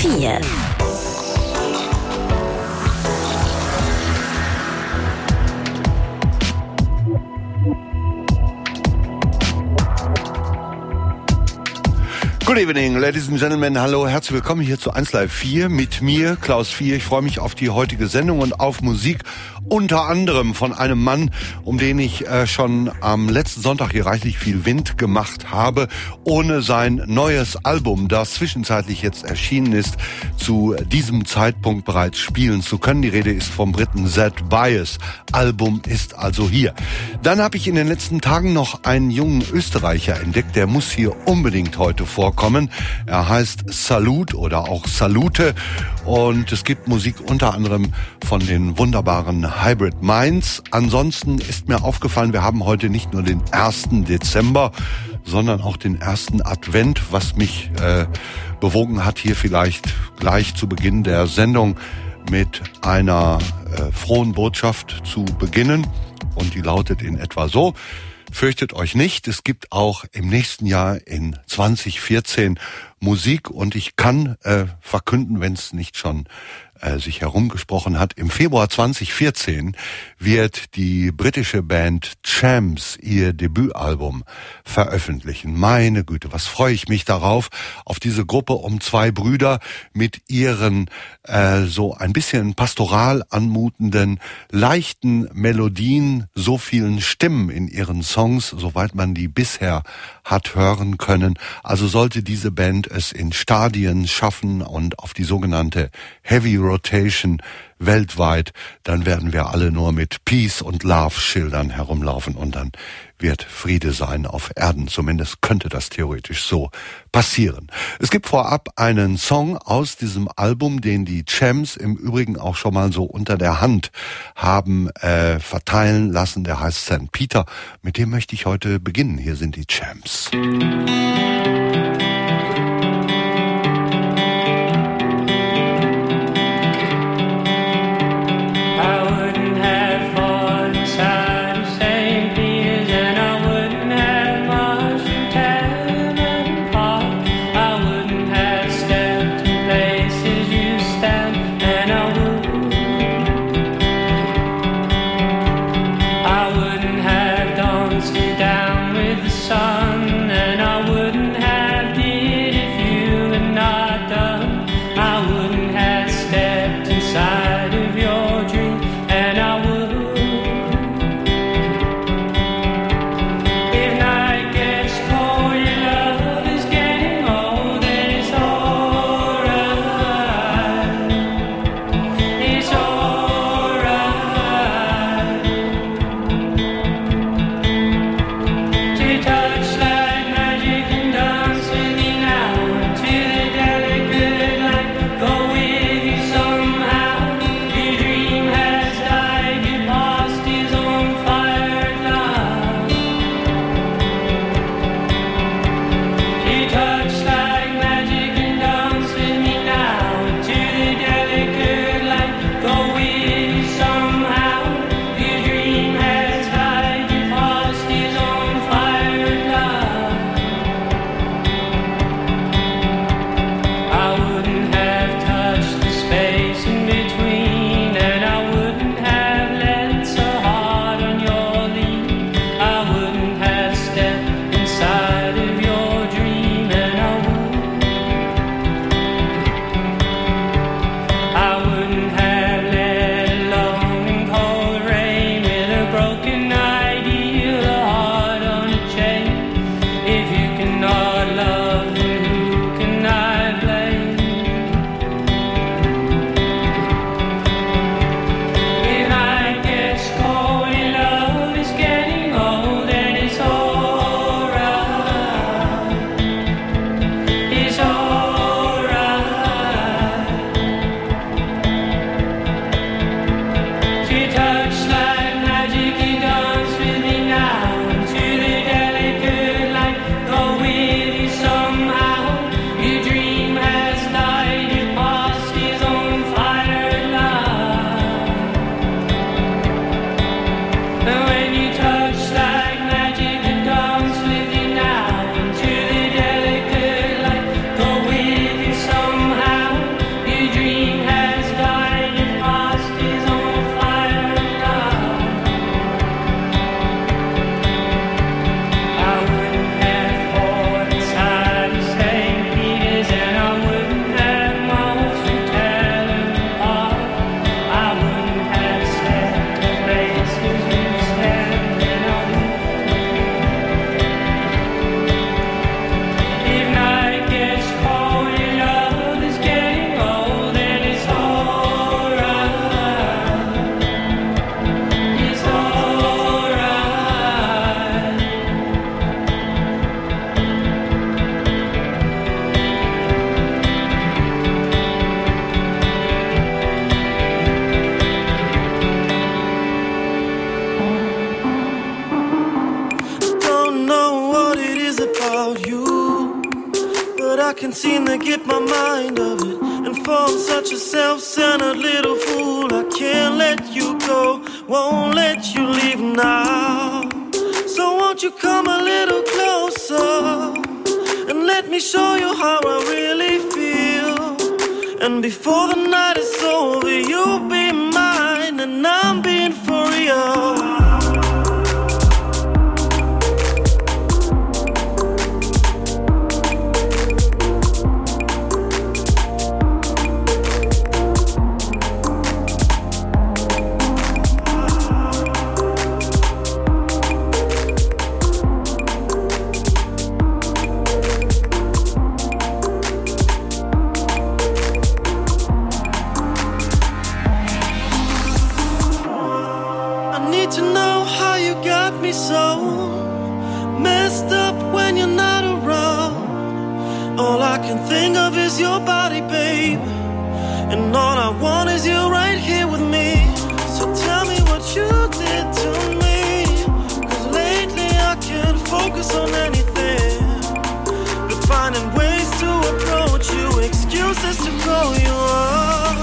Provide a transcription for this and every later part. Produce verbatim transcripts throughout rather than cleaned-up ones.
vier. Good evening, ladies and gentlemen. Hallo, herzlich willkommen hier zu eins Live vier mit mir, Klaus vier. Ich freue mich auf die heutige Sendung und auf Musik, unter anderem von einem Mann, um den ich äh, schon am letzten Sonntag hier reichlich viel Wind gemacht habe, ohne sein neues Album, das zwischenzeitlich jetzt erschienen ist, zu diesem Zeitpunkt bereits spielen zu können. Die Rede ist vom Briten Zed Bias. Album ist also hier. Dann habe ich in den letzten Tagen noch einen jungen Österreicher entdeckt, der muss hier unbedingt heute vorkommen. Er heißt Salut oder auch Salute und es gibt Musik unter anderem von den wunderbaren Hybrid Minds. Ansonsten ist mir aufgefallen, wir haben heute nicht nur den ersten Dezember, sondern auch den ersten Advent, was mich äh, bewogen hat, hier vielleicht gleich zu Beginn der Sendung mit einer äh, frohen Botschaft zu beginnen. Und die lautet in etwa so: Fürchtet euch nicht, es gibt auch im nächsten Jahr in zwanzig vierzehn Musik und ich kann äh, verkünden, wenn es nicht schon äh, sich herumgesprochen hat, im Februar zwanzig vierzehn wird die britische Band Champs ihr Debütalbum veröffentlichen. Meine Güte, was freue ich mich darauf, auf diese Gruppe um zwei Brüder mit ihren äh, so ein bisschen pastoral anmutenden, leichten Melodien, so vielen Stimmen in ihren Songs, soweit man die bisher hat hören können. Also sollte diese Band es in Stadien schaffen und auf die sogenannte Heavy Rotation weltweit, dann werden wir alle nur mit Peace und Love Schildern herumlaufen und dann wird Friede sein auf Erden. Zumindest könnte das theoretisch so passieren. Es gibt vorab einen Song aus diesem Album, den die Champs im Übrigen auch schon mal so unter der Hand haben äh, verteilen lassen. Der heißt Sankt Peter. Mit dem möchte ich heute beginnen. Hier sind die Champs. Down with the sun, and I wouldn't have did it about you, but I can't seem to get my mind of it. And for I'm such a self-centered little fool, I can't let you go, won't let you leave now. So won't you come a little closer and let me show you how I really feel. And before the night is over, you'll be mine, and I'm being for real. So messed up when you're not around. All I can think of is your body, babe, and all I want is you right here with me. So tell me what you did to me, 'cause lately I can't focus on anything but finding ways to approach you, excuses to call you up.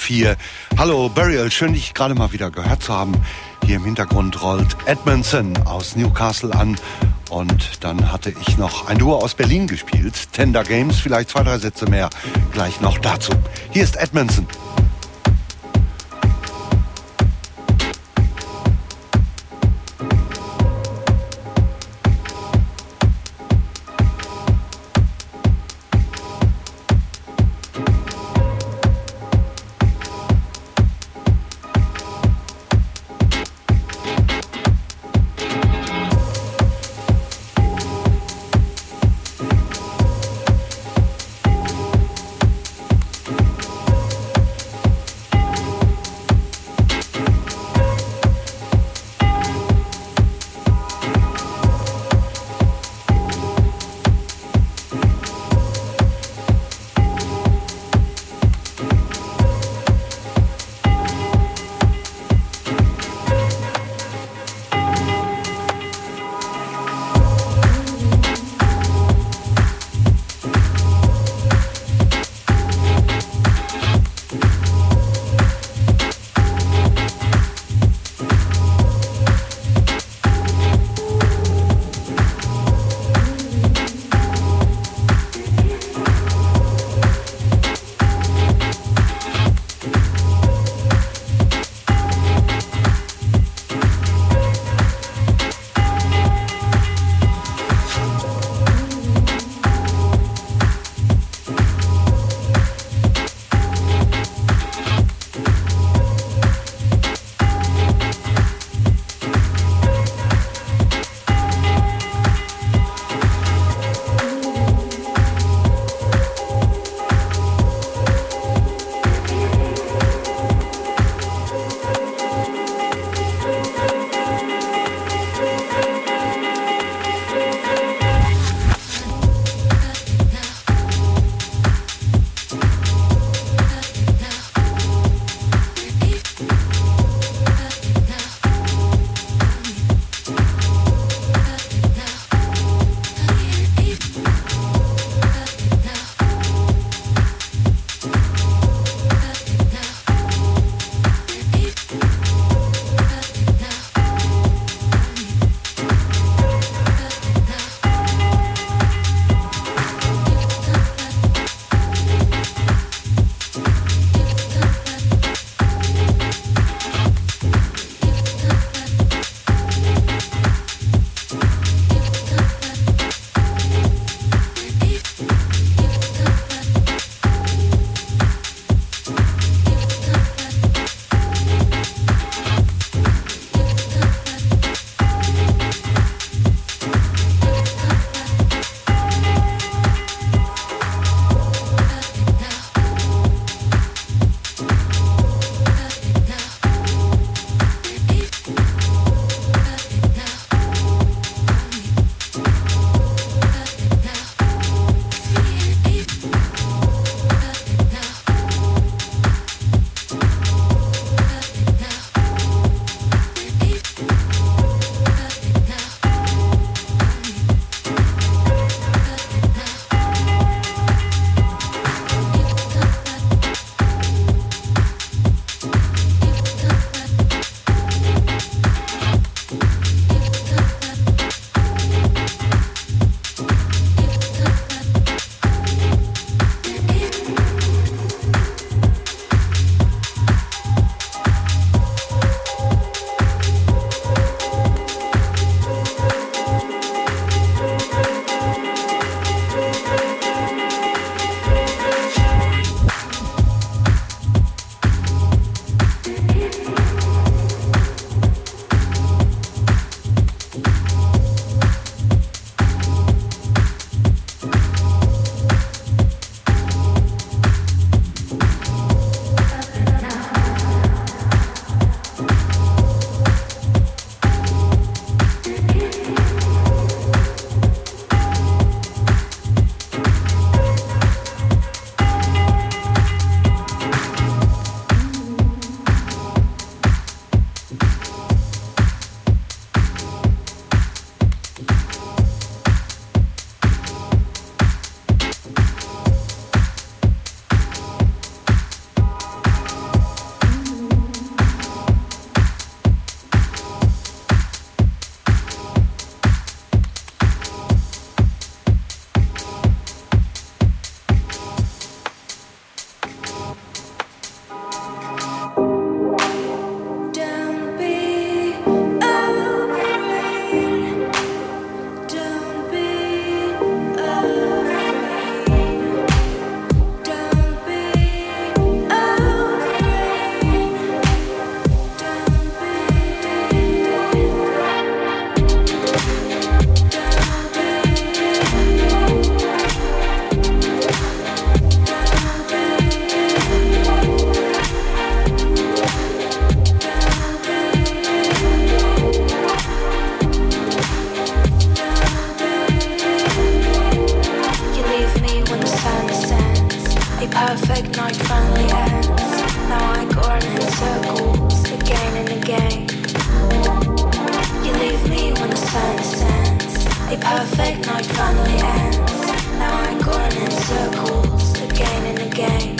vier. Hallo Burial, schön dich gerade mal wieder gehört zu haben. Hier im Hintergrund rollt Edmondson aus Newcastle an. Und dann hatte ich noch ein Duo aus Berlin gespielt. Tender Games, vielleicht zwei, drei Sätze mehr gleich noch dazu. Hier ist Edmondson. perfect night finally ends. Now I'm going in circles again and again.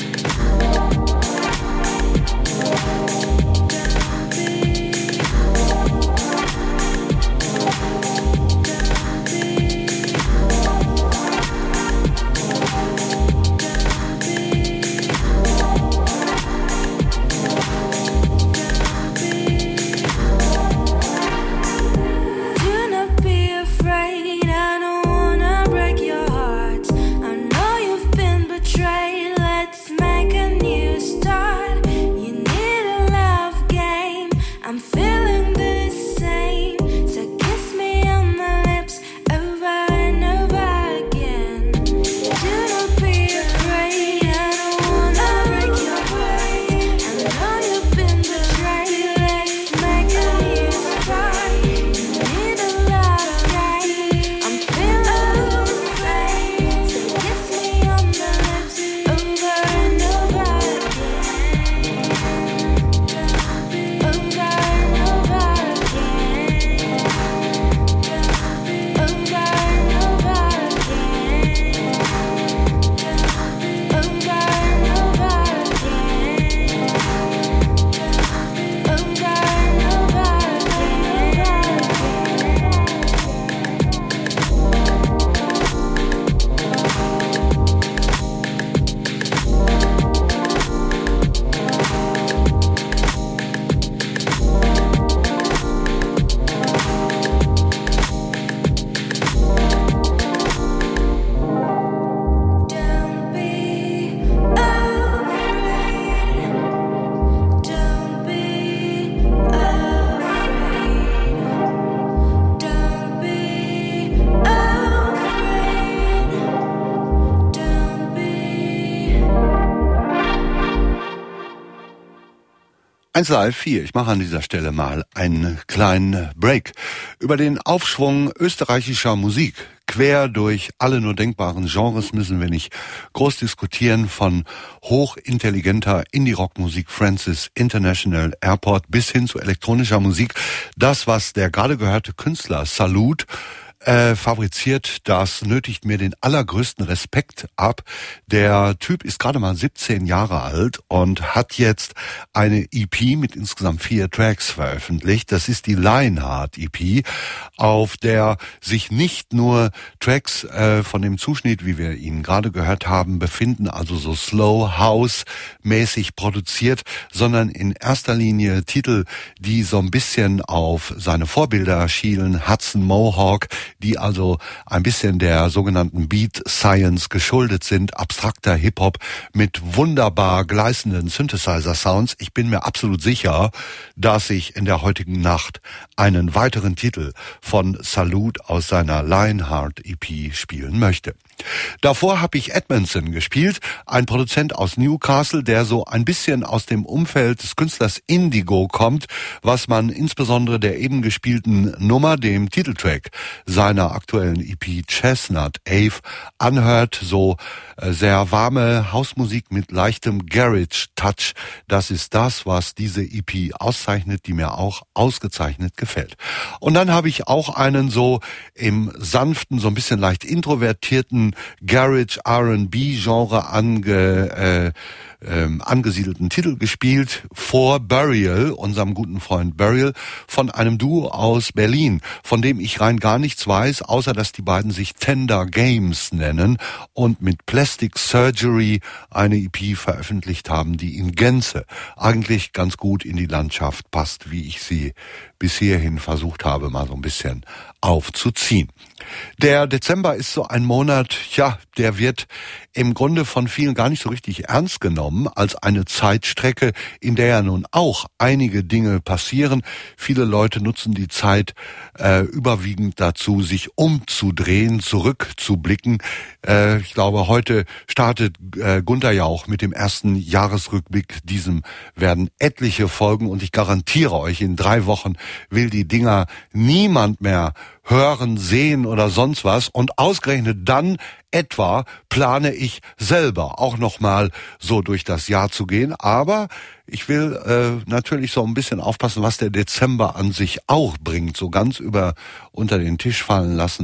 eins Live vier. Ich mache an dieser Stelle mal einen kleinen Break über den Aufschwung österreichischer Musik. Quer durch alle nur denkbaren Genres müssen wir nicht groß diskutieren, von hochintelligenter Indie-Rock-Musik Francis International Airport bis hin zu elektronischer Musik. Das, was der gerade gehörte Künstler Salud Äh, fabriziert, das nötigt mir den allergrößten Respekt ab. Der Typ ist gerade mal siebzehn Jahre alt und hat jetzt eine E P mit insgesamt vier Tracks veröffentlicht. Das ist die Lionheart E P, auf der sich nicht nur Tracks äh, von dem Zuschnitt, wie wir ihn gerade gehört haben, befinden, also so Slow House mäßig produziert, sondern in erster Linie Titel, die so ein bisschen auf seine Vorbilder schielen, Hudson Mohawk, die also ein bisschen der sogenannten Beat Science geschuldet sind, abstrakter Hip-Hop mit wunderbar gleißenden Synthesizer-Sounds. Ich bin mir absolut sicher, dass ich in der heutigen Nacht einen weiteren Titel von Salud aus seiner Lionheart E P spielen möchte. Davor habe ich Edmondson gespielt, ein Produzent aus Newcastle, der so ein bisschen aus dem Umfeld des Künstlers Indigo kommt, was man insbesondere der eben gespielten Nummer, dem Titeltrack seiner aktuellen E P Chestnut Ave, anhört. So äh, sehr warme Hausmusik mit leichtem Garage-Touch. Das ist das, was diese E P auszeichnet, die mir auch ausgezeichnet gefällt. Und dann habe ich auch einen so im sanften, so ein bisschen leicht introvertierten Garage R and B-Genre ange, äh, ähm, angesiedelten Titel gespielt, For Burial, unserem guten Freund Burial, von einem Duo aus Berlin, von dem ich rein gar nichts weiß, außer dass die beiden sich Tender Games nennen und mit Plastic Surgery eine E P veröffentlicht haben, die in Gänze eigentlich ganz gut in die Landschaft passt, wie ich sie bis hierhin versucht habe, mal so ein bisschen aufzuziehen. Der Dezember ist so ein Monat, ja, der wird im Grunde von vielen gar nicht so richtig ernst genommen als eine Zeitstrecke, in der ja nun auch einige Dinge passieren. Viele Leute nutzen die Zeit äh, überwiegend dazu, sich umzudrehen, zurückzublicken. Äh, ich glaube, heute startet äh, Gunther Jauch mit dem ersten Jahresrückblick. Diesem werden etliche folgen und ich garantiere euch, in drei Wochen will die Dinger niemand mehr hören, sehen oder sonst was. Und ausgerechnet dann etwa plane ich selber auch nochmal so durch das Jahr zu gehen. Aber ich will äh, natürlich so ein bisschen aufpassen, was der Dezember an sich auch bringt. So ganz über unter den Tisch fallen lassen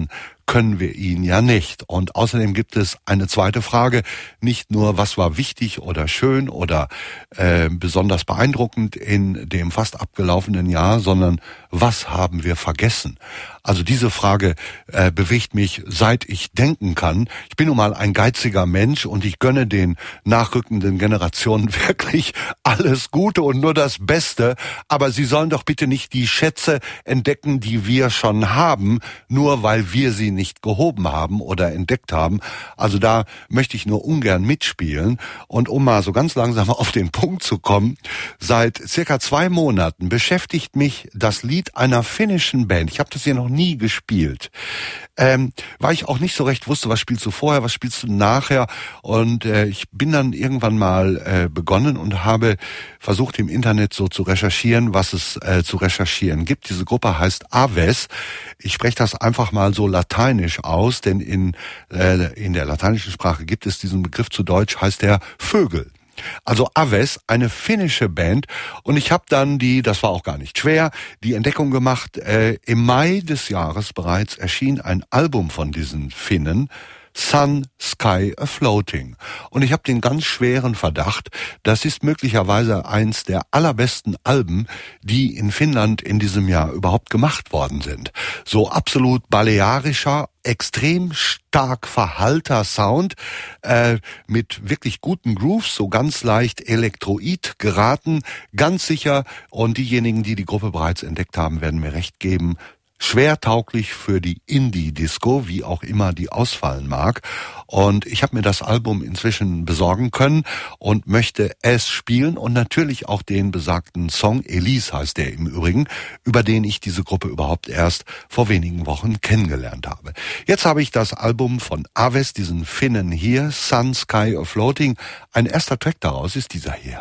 können wir ihn ja nicht. Und außerdem gibt es eine zweite Frage, nicht nur, was war wichtig oder schön oder äh, besonders beeindruckend in dem fast abgelaufenen Jahr, sondern was haben wir vergessen? Also diese Frage äh, bewegt mich, seit ich denken kann. Ich bin nun mal ein geiziger Mensch und ich gönne den nachrückenden Generationen wirklich alles Gute und nur das Beste. Aber sie sollen doch bitte nicht die Schätze entdecken, die wir schon haben, nur weil wir sie nicht gehoben haben oder entdeckt haben. Also da möchte ich nur ungern mitspielen. Und um mal so ganz langsam auf den Punkt zu kommen, seit circa zwei Monaten beschäftigt mich das Lied einer finnischen Band. Ich habe das hier noch nie gespielt. Ähm, weil ich auch nicht so recht wusste, was spielst du vorher, was spielst du nachher. Und äh, ich bin dann irgendwann mal äh, begonnen und habe versucht im Internet so zu recherchieren, was es äh, zu recherchieren gibt. Diese Gruppe heißt Aves. Ich spreche das einfach mal so lateinisch aus, denn in, äh, in der lateinischen Sprache gibt es diesen Begriff, zu Deutsch heißt der Vögel. Also Aves, eine finnische Band, und ich habe dann die, das war auch gar nicht schwer, die Entdeckung gemacht, äh, im Mai des Jahres bereits erschien ein Album von diesen Finnen, Sun, Sky, A Floating. Und ich habe den ganz schweren Verdacht, das ist möglicherweise eins der allerbesten Alben, die in Finnland in diesem Jahr überhaupt gemacht worden sind. So absolut balearischer, extrem stark verhallter Sound, äh, mit wirklich guten Grooves, so ganz leicht elektroid geraten, ganz sicher. Und diejenigen, die die Gruppe bereits entdeckt haben, werden mir recht geben, schwer tauglich für die Indie-Disco, wie auch immer die ausfallen mag. Und ich habe mir das Album inzwischen besorgen können und möchte es spielen und natürlich auch den besagten Song, Elise heißt der im Übrigen, über den ich diese Gruppe überhaupt erst vor wenigen Wochen kennengelernt habe. Jetzt habe ich das Album von Aves, diesen Finnen hier, Sun, Sky, A Floating. Ein erster Track daraus ist dieser hier.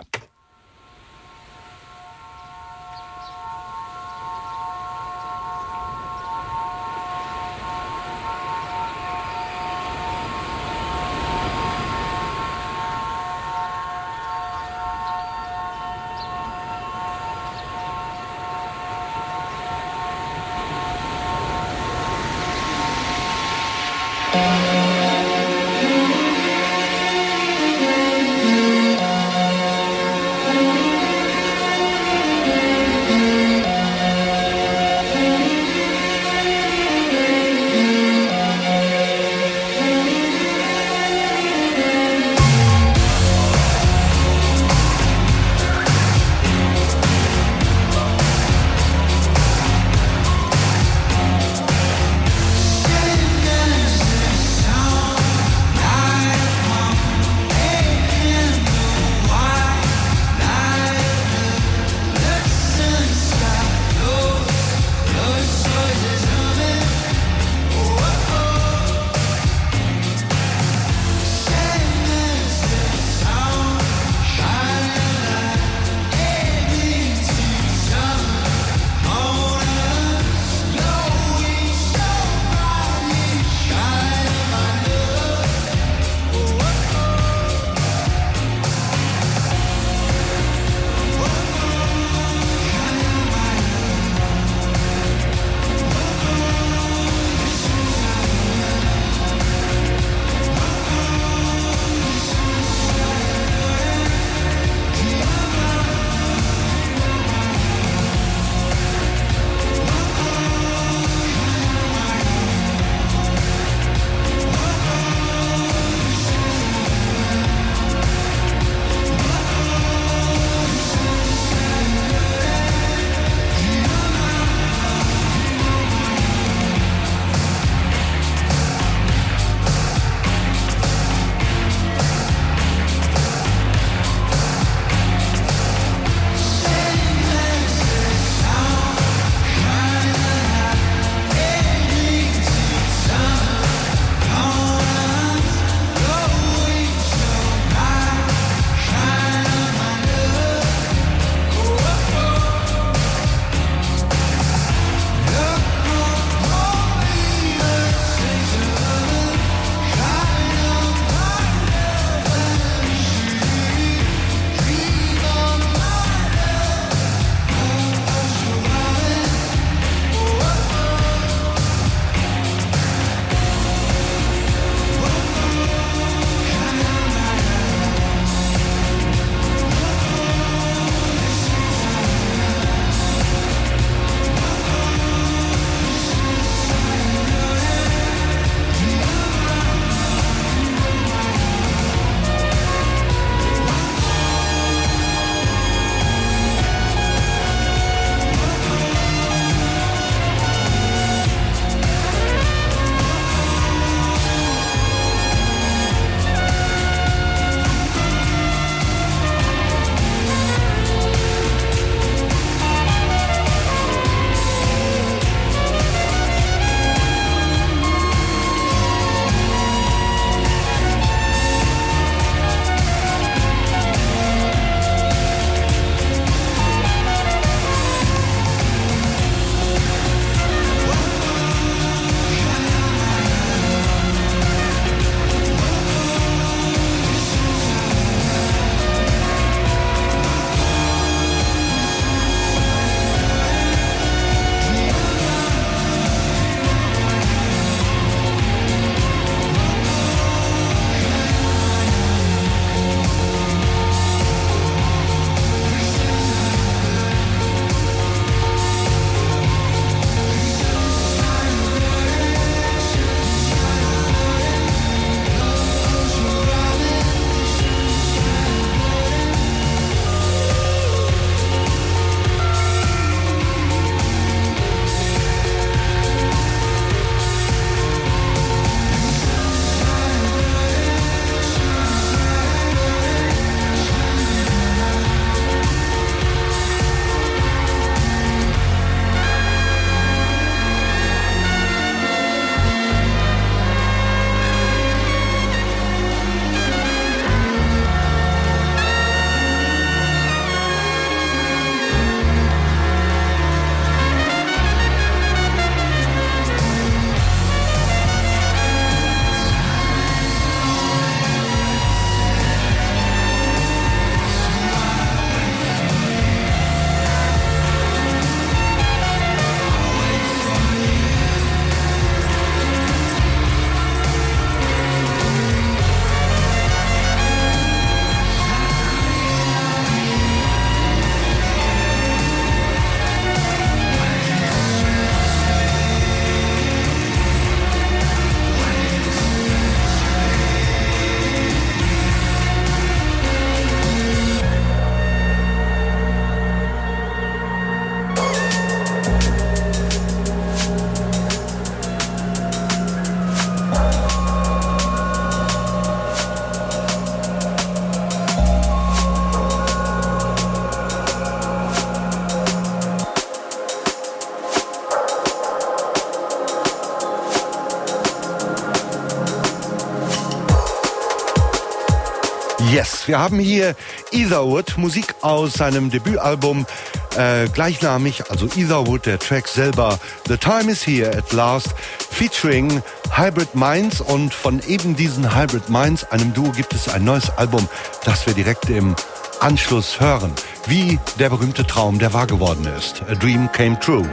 Yes, wir haben hier Etherwood, Musik aus seinem Debütalbum äh, gleichnamig, also Etherwood, der Track selber The Time Is Here at Last, featuring Hybrid Minds, und von eben diesen Hybrid Minds, einem Duo, gibt es ein neues Album, das wir direkt im Anschluss hören, wie der berühmte Traum, der wahr geworden ist. A Dream Came True.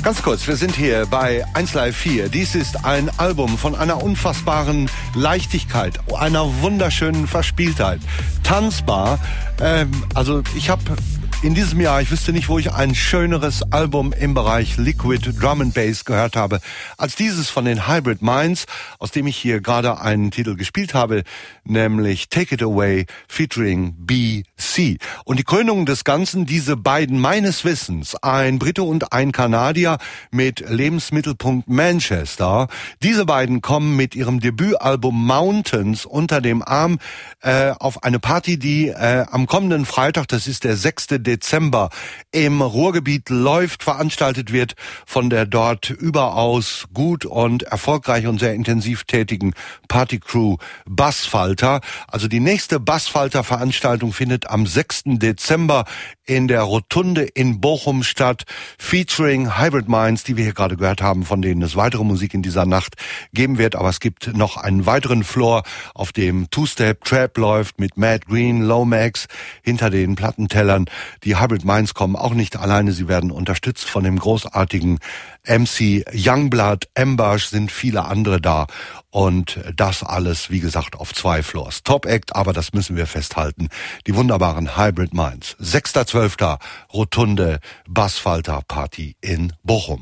Ganz kurz, wir sind hier bei eins Live vier. Dies ist ein Album von einer unfassbaren Leichtigkeit, einer wunderschönen Verspieltheit. Tanzbar. Ähm, also ich habe in diesem Jahr, ich wüsste nicht, wo ich ein schöneres Album im Bereich Liquid Drum and Bass gehört habe, als dieses von den Hybrid Minds, aus dem ich hier gerade einen Titel gespielt habe, nämlich Take It Away featuring B C. Und die Krönung des Ganzen, diese beiden meines Wissens, ein Brite und ein Kanadier mit Lebensmittelpunkt Manchester. Diese beiden kommen mit ihrem Debütalbum Mountains unter dem Arm äh, auf eine Party, die äh, am kommenden Freitag, das ist der sechste Dezember, im Ruhrgebiet läuft, veranstaltet wird von der dort überaus gut und erfolgreich und sehr intensiv tätigen Partycrew Bassfalter. Also die nächste Bassfalter-Veranstaltung findet am sechsten Dezember in der Rotunde in Bochum statt, featuring Hybrid Minds, die wir hier gerade gehört haben, von denen es weitere Musik in dieser Nacht geben wird. Aber es gibt noch einen weiteren Floor, auf dem Two-Step Trap läuft mit Matt Green, Lomax hinter den Plattentellern. Die Hybrid Minds kommen auch nicht alleine, sie werden unterstützt von dem großartigen M C Youngblood, Embash, sind viele andere da. Und das alles, wie gesagt, auf zwei Floors. Top Act, aber das müssen wir festhalten. Die wunderbaren Hybrid Minds. sechster zwölfter Rotunde Bassfalter Party in Bochum.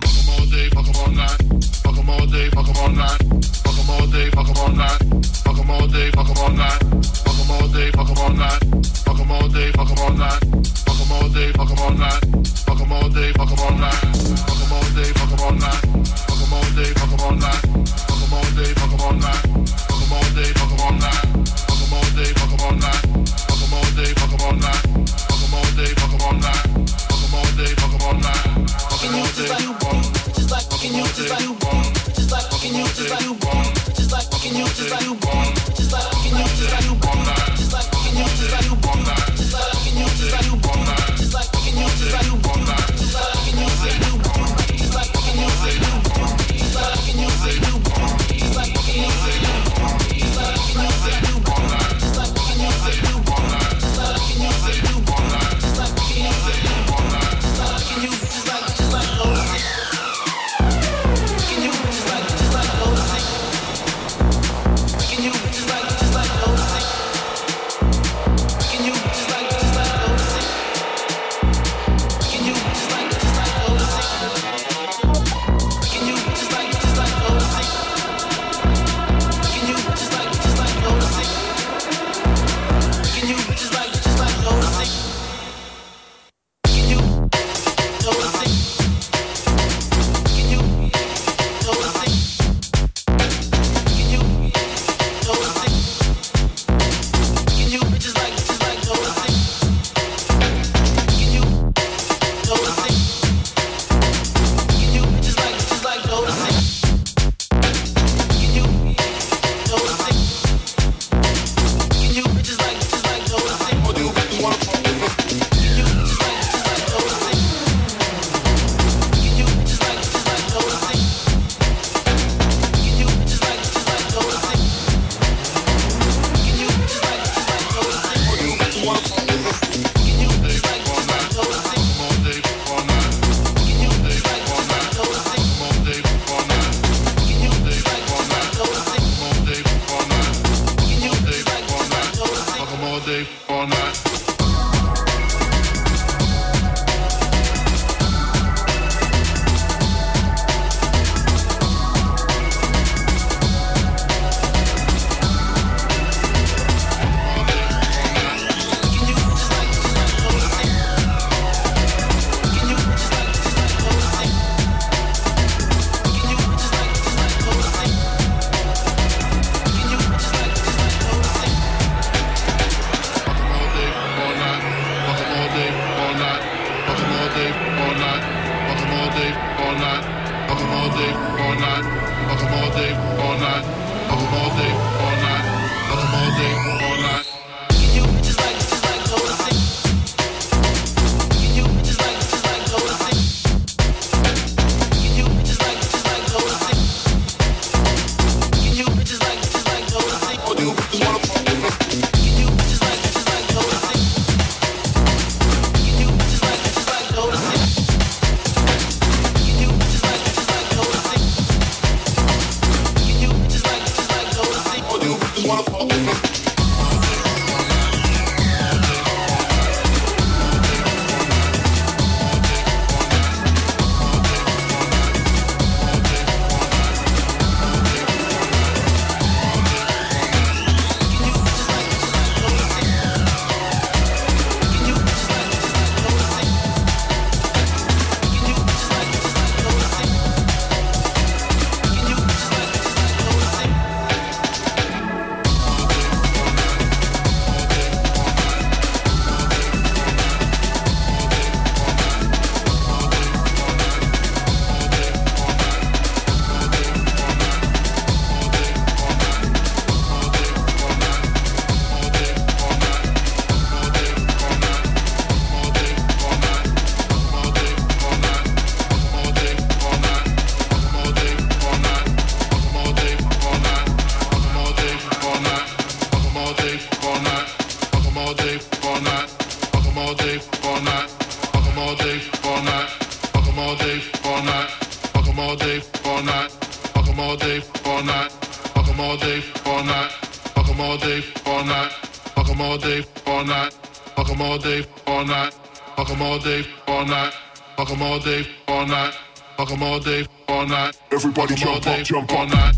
Everybody jump up, jump all night.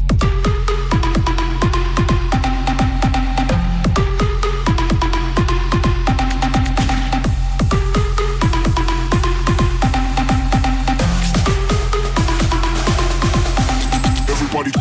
Everybody.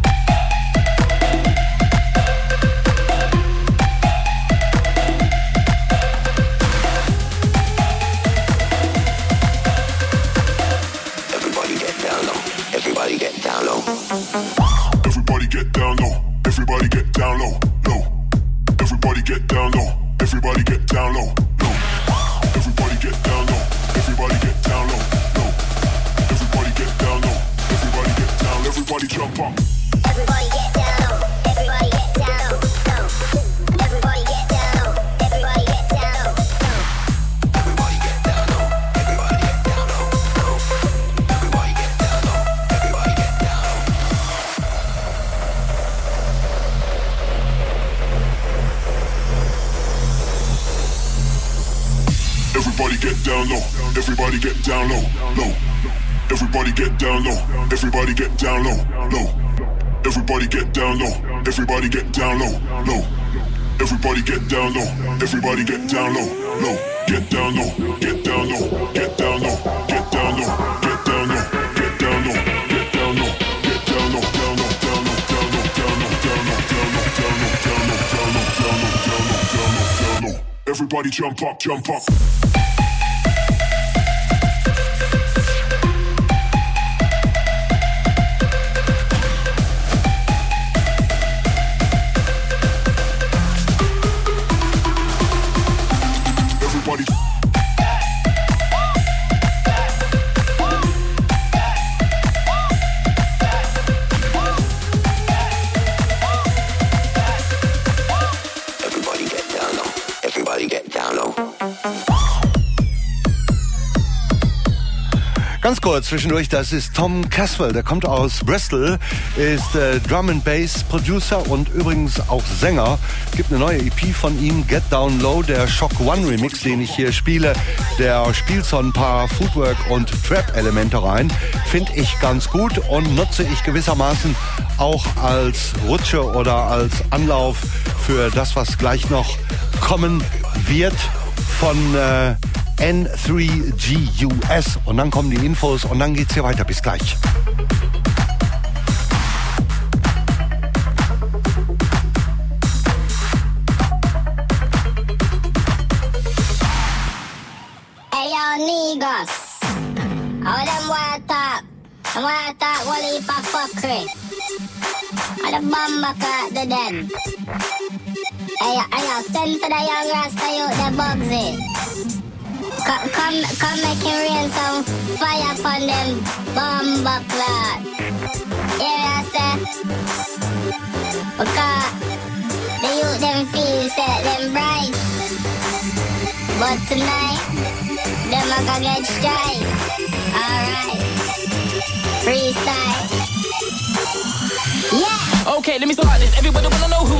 Everybody get down low. Everybody get down low. Everybody get down low. Everybody get down low. Low. Everybody get down low. Everybody get down low. Low. Everybody get down low. Everybody get down low. Low. Everybody get down low. Everybody get down. Everybody jump up. Everybody get down low. Everybody get down low. Low. Everybody get down low. Everybody get down low. Low. Everybody get down low. Everybody get down low. Low. Everybody get down low. Everybody get down low. Everybody get down low. Everybody get down low. Low. Everybody get down low. Everybody get down low. Low. Everybody get down low. Everybody get down low. Low. Everybody get down low. Everybody get down low. Low. Get down low. Get down low. Get down low. Get down low. Get down low. Get down low. Get down low. Get down low. Down low. Down low. Down low. Down low. Down low. Down low. Down low. Down low. Down low. Down low. Down low. Down low. Down low. Everybody jump up. Jump up. Everybody. Everybody get down low. Everybody get down low. Ganz kurz zwischendurch, das ist Tom Caswell, der kommt aus Bristol, ist äh, Drum and Bass Producer und übrigens auch Sänger. Gibt eine neue E P von ihm, Get Down Low, der Shock One Remix, den ich hier spiele. Der spielt so ein paar Footwork und Trap-Elemente rein. Finde ich ganz gut und nutze ich gewissermaßen auch als Rutsche oder als Anlauf für das, was gleich noch kommen wird von äh, N drei G U S. Und dann kommen die Infos und dann geht's hier weiter. Bis gleich. Hey yo, niggas. How them white talk? Them white talk whole heap of fuckery. And the bomber cut the den. Hey yo, hey yo, send for the young rasta youth, the Bugsy. Come, come, come make it rain some fire upon them bomber clot. Yeah, I say. Because the youth them feel set them bright. But tonight, them a go get strike. Alright. Freestyle. Yeah! Okay, let me start this. Everybody wanna know who is the hardest.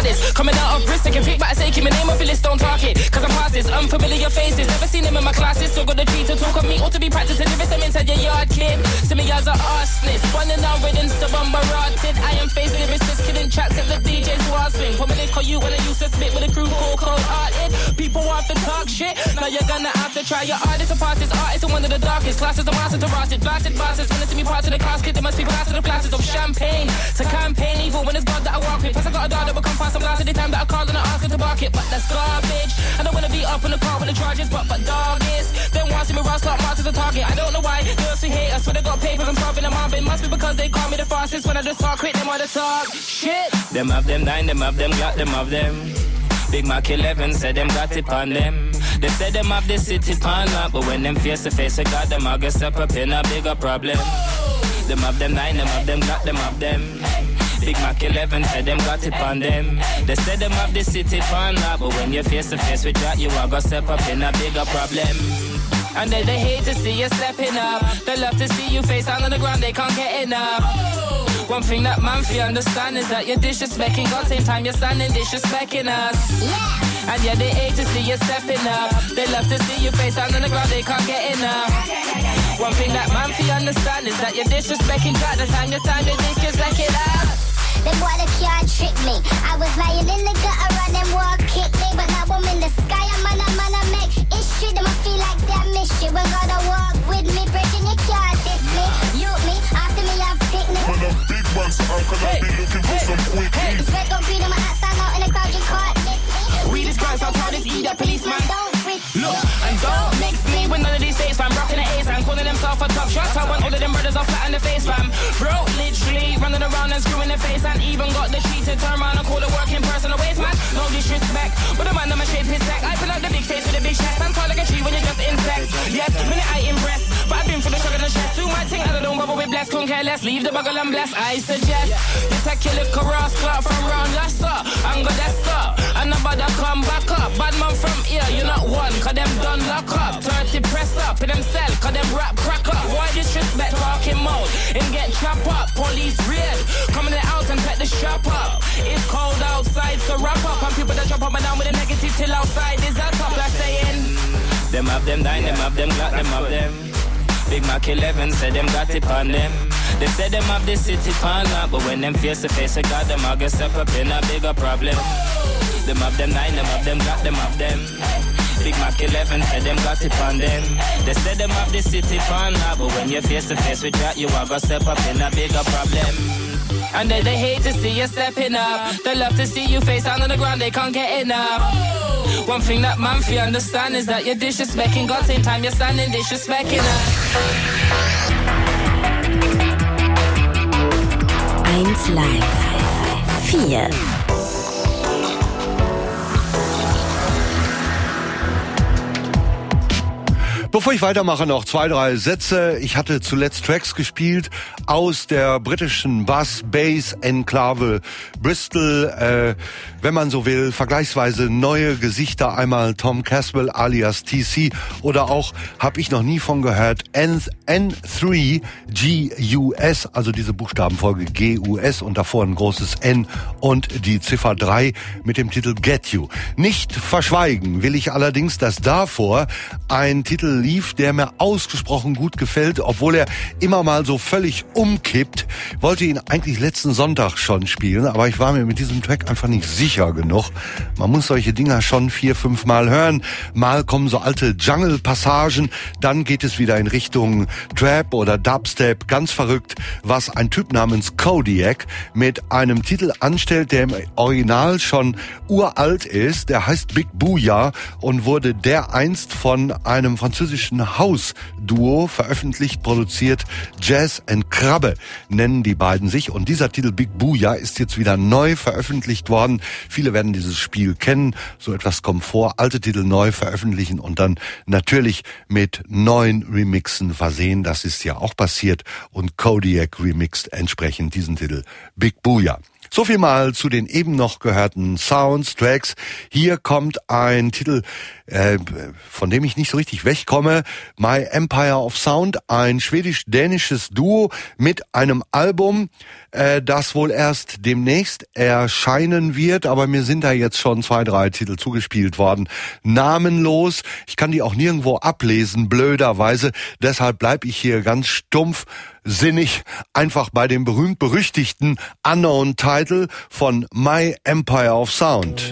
artist. Coming out of Bristol, can pick back and say, keep my name off your list, don't talk it. Cause I'm past this, unfamiliar faces. Never seen them in my classes, so got the treat to talk of me. Ought to be practicing if it's them inside your yard, kid. See me as a arsonist, running down rhythms to bomber rotted. I am facing lyricists, killing tracks at the D J's war swing. Put me they call you when I used to spit with a crew called Cold Hearted. People want to talk shit, now you're gonna have to try. Your artist, a artist, artist, and one of the darkest classes, the master to rotted, blasted bosses. When they see me part of the casket, they must be blasted the glasses of champagne. To campaign evil when it's God that I walk with. Plus I got a dog that will come fast and blast at the time that I call and I ask her to bark it. But that's garbage. I don't wanna be up in the car with the charges, but but dog is. Then once me round slot mark to the target. I don't know why, girls who hate us when they got papers, I'm starving them off. It must be because they call me the fastest when I just talk quick, them on the talk. Shit. Them have them nine, them have them got them of them. Big Mac eleven said them got it on them. They said them have the city pan up, but when them face to face, I got them, I get step up in a bigger problem. Them have them nine, them have them got them of them. Big Mac eleven said them got it on them. They said them have the city pan up, but when you face to face with that, you are gonna step up in a bigger problem. And then they hate to see you stepping up. They love to see you face down on the ground, they can't get enough. One thing that man feel understand is that you're disrespecting God, same time you're standing disrespecting us. Yeah. And yeah, they hate to see you stepping up. They love to see you face down on the ground, they can't get enough. One thing that man feel understand is that you're disrespecting God, the time you're time you're disrespecting us. Them boy they can't trick me. I was lying in the gutter and them walk kick me, but now I'm in the sky. I'm man, I'm man, I make issue. Them I feel like they miss you. When God I walk with me, breaking you can't diss me. You me after me I've picnic. Man, I'm big man, so how can I be looking for some quick Hey, hits? if I don't breathe on my ass, stand out in the crowd, you can't miss me. We this Christ, I'll tell this eat a policeman. Don't frisk me. Look, and don't mix me with none of these dates, fam. Rocking the A's and calling themselves a tough shot. I want all of them brothers off flat in the face, fam. Bro, literally running around and screwing their face, and even got the sheet to turn around and call a working person a waste man. No disrespect, but the man that my shape his neck. I put out the big face with a big chest. I'm tall like a tree when you're just insects. Yes, minute I impress, but I've been for the sugar and stress. Do my thing and I don't bother with bless, couldn't care less. Leave the bugle and bless. I suggest you take your little Ross Clark from round Leicester and go Leicester, and nobody come back up. Bad man from here, you're not one, cause them done lock up. thirty press up in them cell, cause them rap crack up. Why disrespect talking mode and get chop up? Police raid, come in the house and pet the shop up. It's cold outside, so wrap up. And people that jump up and down with a negative till outside is that top. Like saying, them have them nine, them have them got them of them. Big Mac eleven said them got it on them. They said them have the city pan up, but when them face to face, I got them, I get step up in a bigger problem. Them have them nine, them have them got them of them. Big Mac eleven said them got it on them. They said them have the city pan up, but when you face to face with that, you are gonna step up in a bigger problem. And then they hate to see you stepping up. They love to see you face down on the ground, they can't get enough. One thing that man feel understand is that you're disrespecting God, same time you're standing disrespecting us. eins live vier. Bevor ich weitermache, noch zwei, drei Sätze. Ich hatte zuletzt Tracks gespielt aus der britischen Bass-Bass-Enklave Bristol. Äh, wenn man so will, vergleichsweise neue Gesichter. Einmal Tom Caswell alias T C oder auch, habe ich noch nie von gehört, N drei G U S, also diese Buchstabenfolge G U S und davor ein großes N und die Ziffer drei mit dem Titel Get You. Nicht verschweigen will ich allerdings, dass davor ein Titel lief, der mir ausgesprochen gut gefällt, obwohl er immer mal so völlig umkippt. Wollte ihn eigentlich letzten Sonntag schon spielen, aber ich war mir mit diesem Track einfach nicht sicher genug. Man muss solche Dinger schon vier, fünf Mal hören. Mal kommen so alte Jungle-Passagen, dann geht es wieder in Richtung Trap oder Dubstep. Ganz verrückt, was ein Typ namens Kodiak mit einem Titel anstellt, der im Original schon uralt ist. Der heißt Big Booyah und wurde dereinst von einem französischen House-Duo veröffentlicht, produziert. Jazz and Krabbe nennen die beiden sich. Und dieser Titel Big Booyah ist jetzt wieder neu veröffentlicht worden. Viele werden dieses Spiel kennen. So etwas kommt vor. Alte Titel neu veröffentlichen und dann natürlich mit neuen Remixen versehen. Das ist ja auch passiert. Und Kodiak remixt entsprechend diesen Titel Big Booyah. So viel mal zu den eben noch gehörten Sounds, Tracks. Hier kommt ein Titel, äh, von dem ich nicht so richtig wegkomme. My Empire of Sound, ein schwedisch-dänisches Duo mit einem Album, äh, das wohl erst demnächst erscheinen wird, aber mir sind da jetzt schon zwei, drei Titel zugespielt worden. Namenlos, ich kann die auch nirgendwo ablesen, blöderweise, deshalb bleib ich hier ganz stumpf sinnig einfach bei dem berühmt-berüchtigten Unknown Title von My Empire of Sound.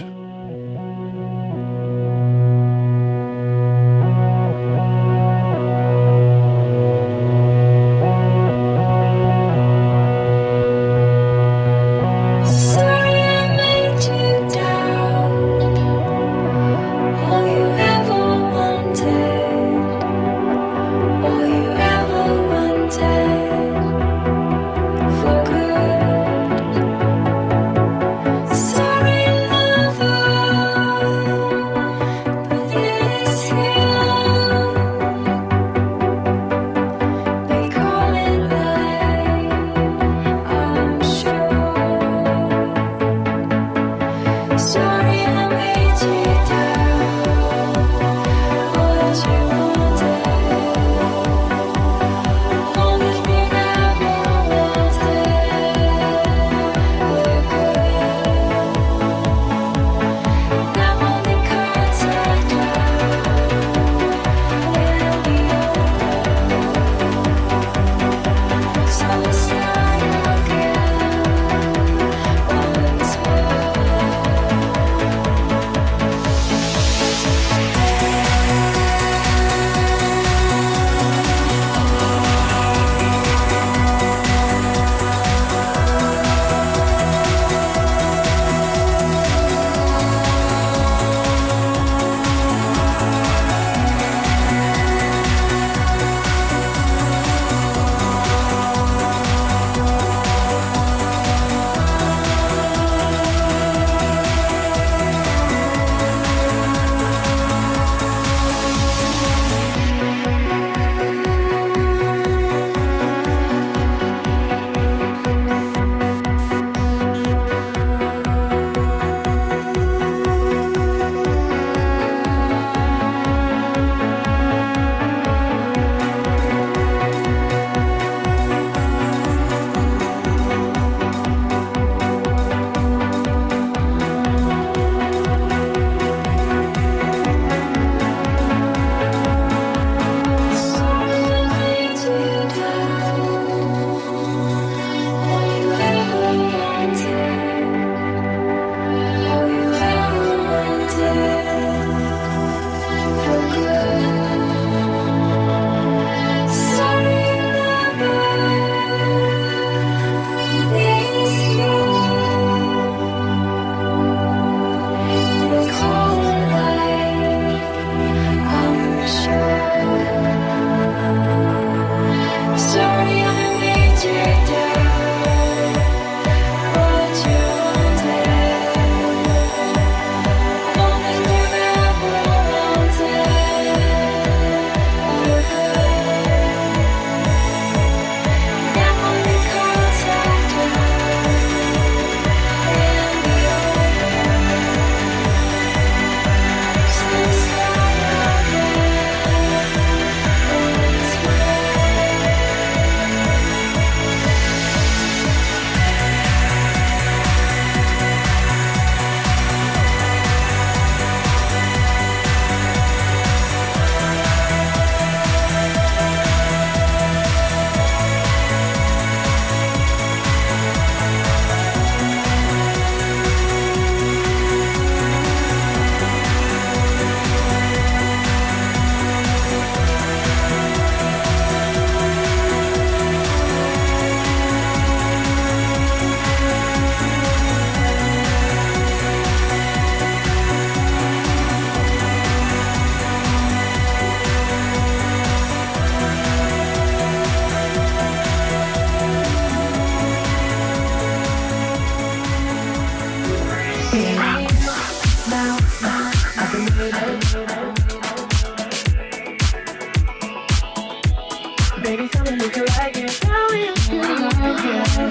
Baby, tell me if you like it. Tell me if you like it.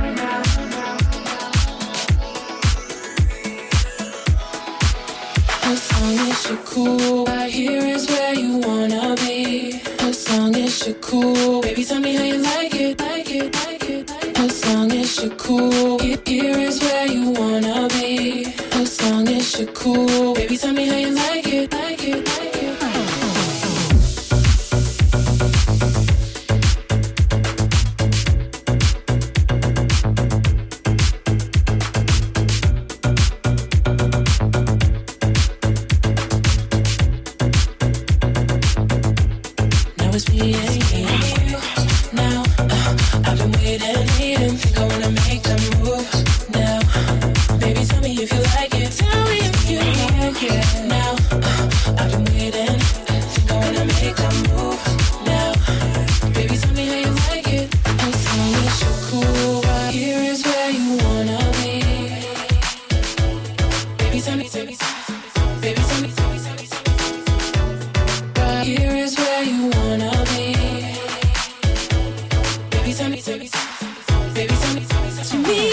As long as you're cool, right here is where you wanna be. As long as you're cool, baby, tell me how you like it, like it, like it, like it. As As long as you're cool, here is where you wanna be. As long as you're cool, baby, tell me how you like it, like it, like it. It's me and you now. Uh, I've been waiting, waiting. Think I wanna make the move now. Baby, tell me if you like it. Tell me if you like it now. Uh, I've been waiting. Think I wanna make the move now. Baby, tell me how you like it. As long as you're cool, right here is where you wanna be. Baby, tell me, tell me, baby, tell me, tell me, tell me, tell me. Right here is where you wanna be. Baby, tell me, tell me, baby, tell me, tell me, to me.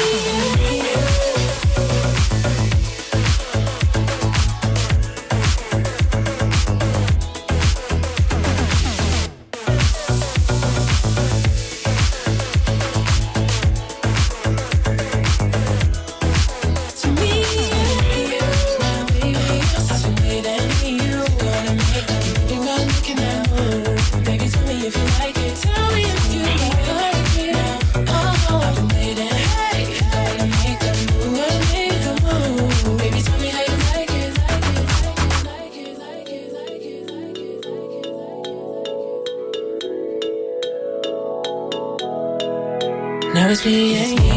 Now it's me and you.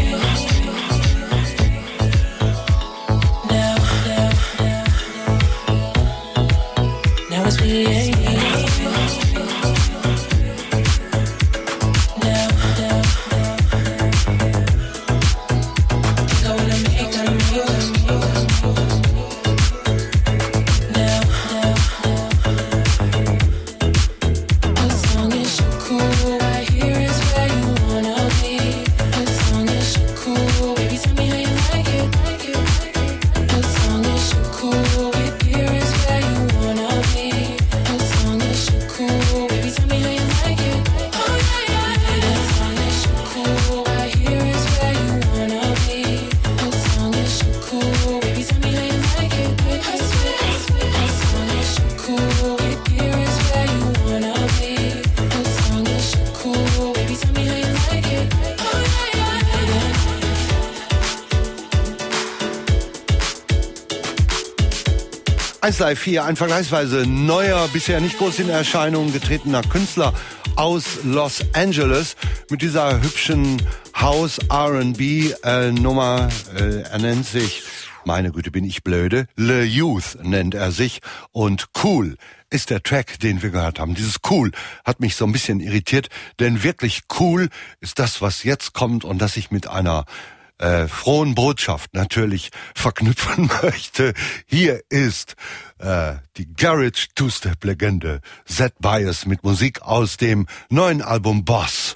Now, now, now it's me and you. Now, now, think I wanna make a move. Now, now, as long as you're cool, right here is where you wanna be. As long as you're cool, baby, tell me how you like it, like it, like it. As long as you're cool, here is where you wanna be. As long as you're cool, baby, tell me how you like it. Oh yeah, yeah. As long as you're cool, right here is where you wanna be. As long as you're cool, baby, tell me how you like it. I swear, I swear. As long as you're cool, here is where you wanna be. As long as you're cool, baby, tell me how you like it. Oh yeah, yeah. eins Live vier, ein vergleichsweise neuer, bisher nicht groß in Erscheinung getretener Künstler aus Los Angeles mit dieser hübschen House-R and B-Nummer. Äh, er nennt sich, meine Güte, bin ich blöde, Le Youth nennt er sich, und Cool ist der Track, den wir gehört haben. Dieses Cool hat mich so ein bisschen irritiert, denn wirklich cool ist das, was jetzt kommt und das ich mit einer Äh, frohen Botschaft natürlich verknüpfen möchte. Hier ist äh, die Garage Two-Step-Legende Zed Bias mit Musik aus dem neuen Album Boss.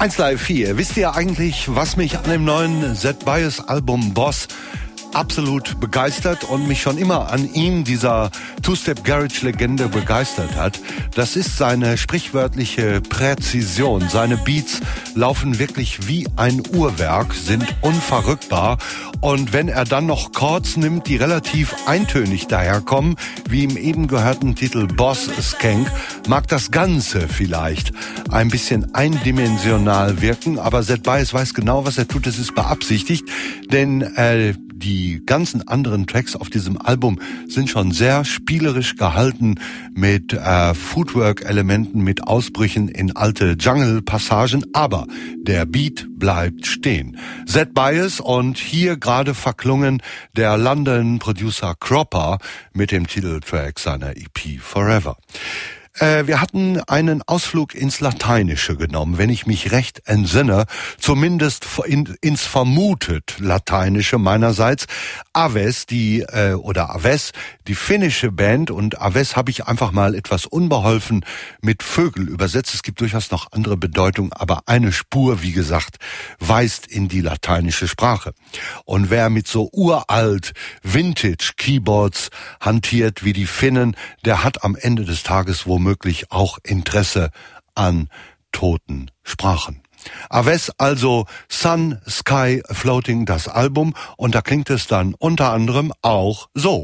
eins Live vier. Wisst ihr eigentlich, was mich an dem neuen Zed Bias Album Boss absolut begeistert und mich schon immer an ihm, dieser Two-Step-Garage-Legende, begeistert hat? Das ist seine sprichwörtliche Präzision. Seine Beats laufen wirklich wie ein Uhrwerk, sind unverrückbar. Und wenn er dann noch Chords nimmt, die relativ eintönig daherkommen, wie im eben gehörten Titel Boss Skank, mag das Ganze vielleicht ein bisschen eindimensional wirken, aber Zed Bias weiß genau, was er tut. Es ist beabsichtigt, denn äh, die ganzen anderen Tracks auf diesem Album sind schon sehr spielerisch gehalten mit äh, Footwork-Elementen, mit Ausbrüchen in alte Jungle-Passagen, aber der Beat bleibt stehen. Zed Bias und hier gerade verklungen der London-Producer Cropper mit dem Titeltrack seiner E P Forever. Äh, wir hatten einen Ausflug ins Lateinische genommen, wenn ich mich recht entsinne, zumindest in, ins vermutet Lateinische meinerseits. Aves, die äh, oder Aves, die finnische Band, und Aves habe ich einfach mal etwas unbeholfen mit Vögel übersetzt. Es gibt durchaus noch andere Bedeutungen, aber eine Spur, wie gesagt, weist in die lateinische Sprache. Und wer mit so uralt Vintage-Keyboards hantiert wie die Finnen, der hat am Ende des Tages womöglich auch Interesse an toten Sprachen. Aves also, Sun, Sky, Floating, das Album, und da klingt es dann unter anderem auch so.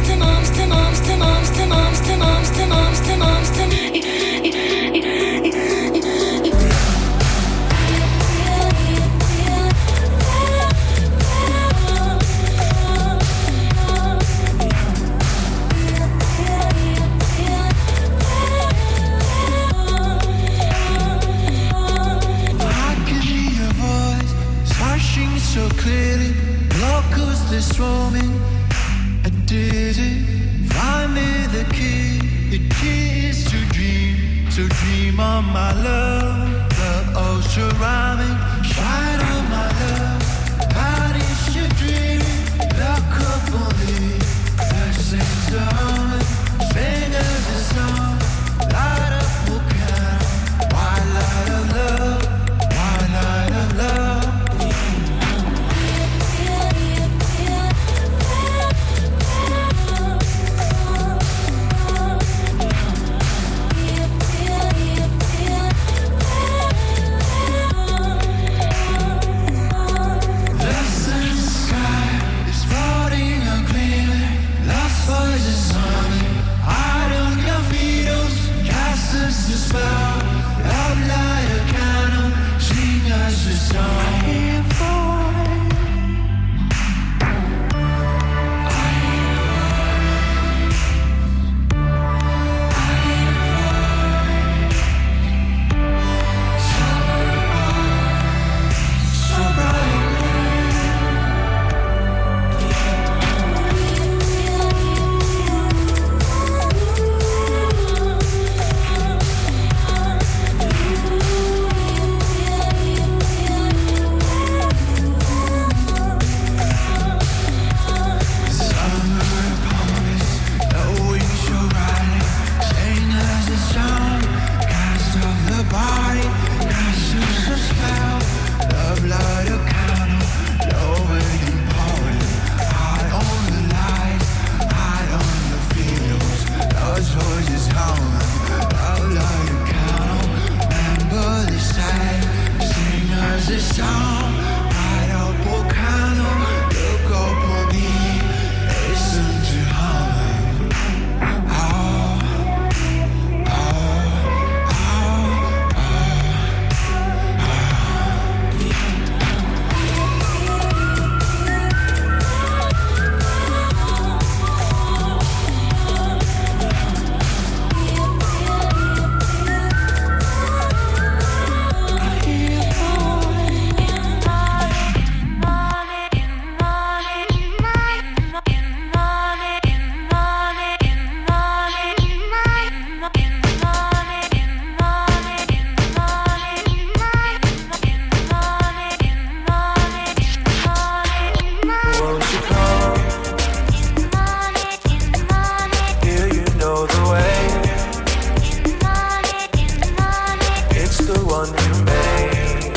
So clearly, locals this roaming. I did it. Find me the key. The key is to dream. So dream on my love. The ocean rhyming. Shine on my love. How is your dream? Lock up on me. Blessings are humming. Singers a song. Light up volcano. White light of love. White light of love. one you made.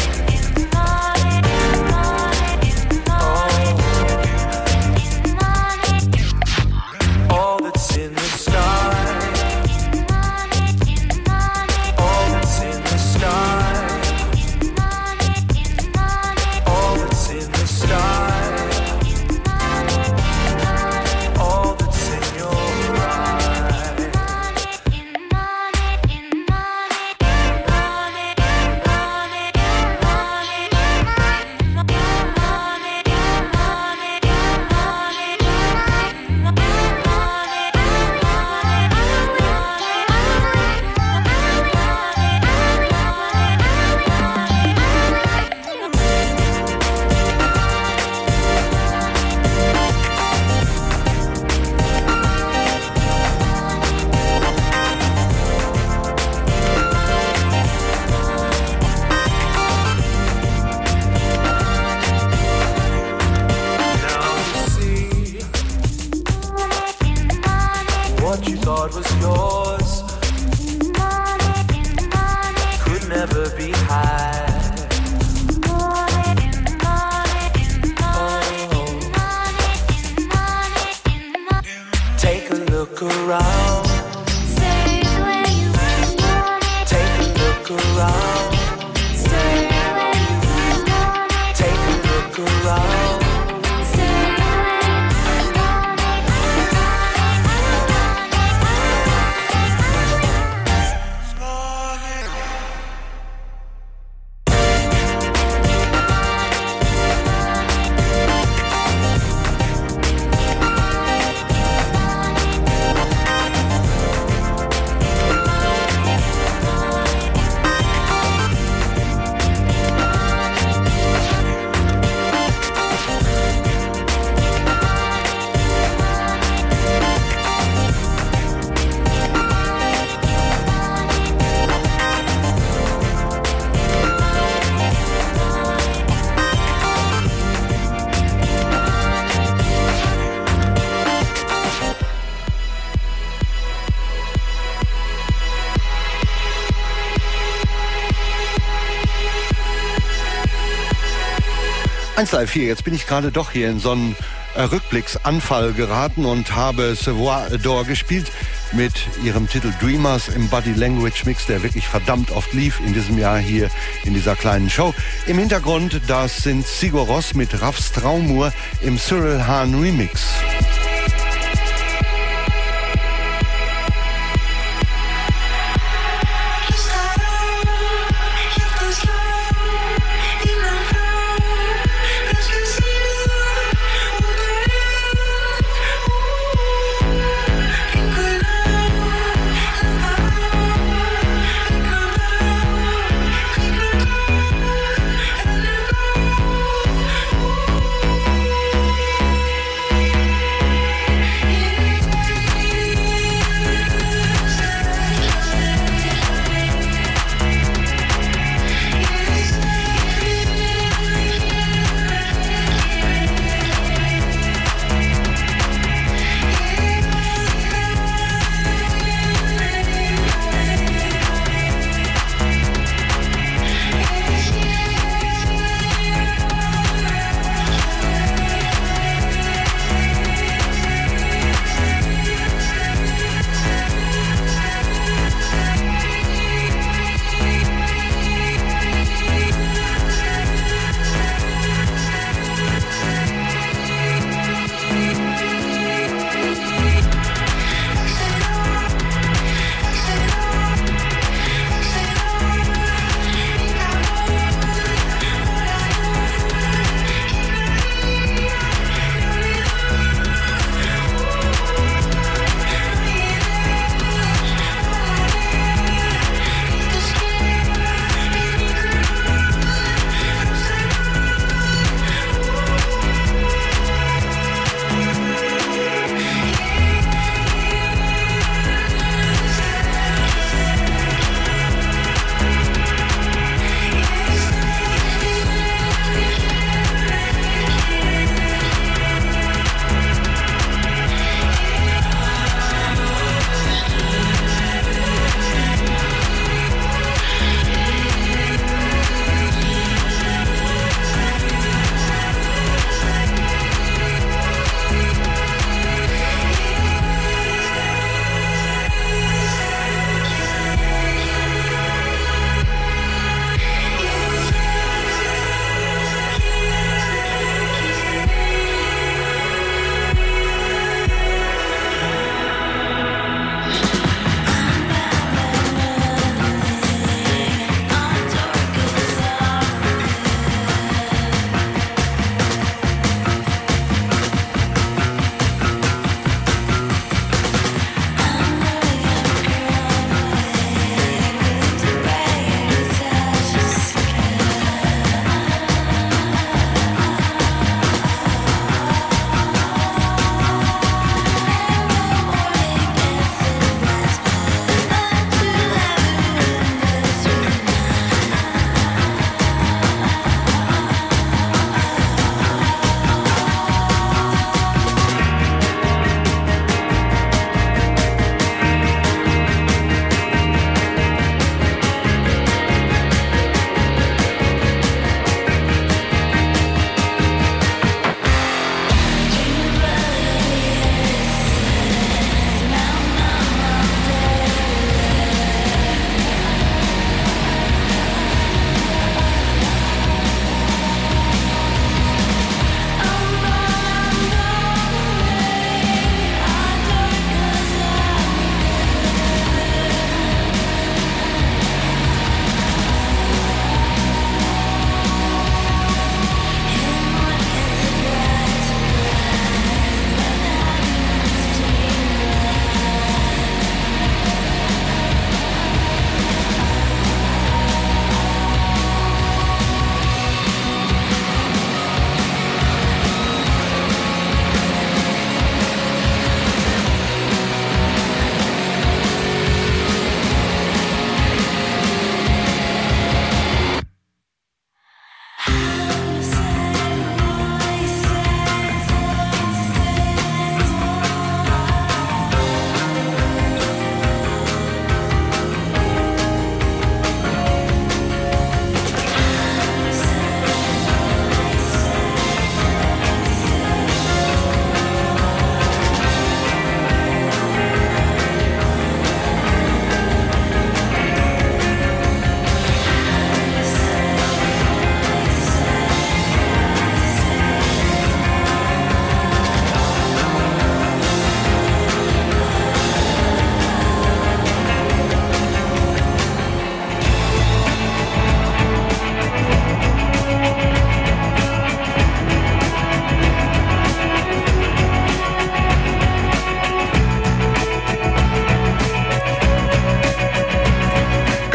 look around. Take a look around. eins Live vier, jetzt bin ich gerade doch hier in so einen äh, Rückblicksanfall geraten und habe Savoir Adore gespielt mit ihrem Titel Dreamers im Body Language Mix, der wirklich verdammt oft lief in diesem Jahr hier in dieser kleinen Show. Im Hintergrund, das sind Sigur Rós mit Raf Straumur im Cyril Hahn Remix.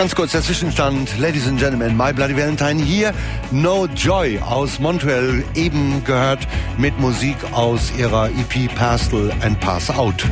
Ganz kurz der Zwischenstand, Ladies and Gentlemen, My Bloody Valentine hier. No Joy aus Montreal, eben gehört mit Musik aus ihrer E P Pastel and Pass Out.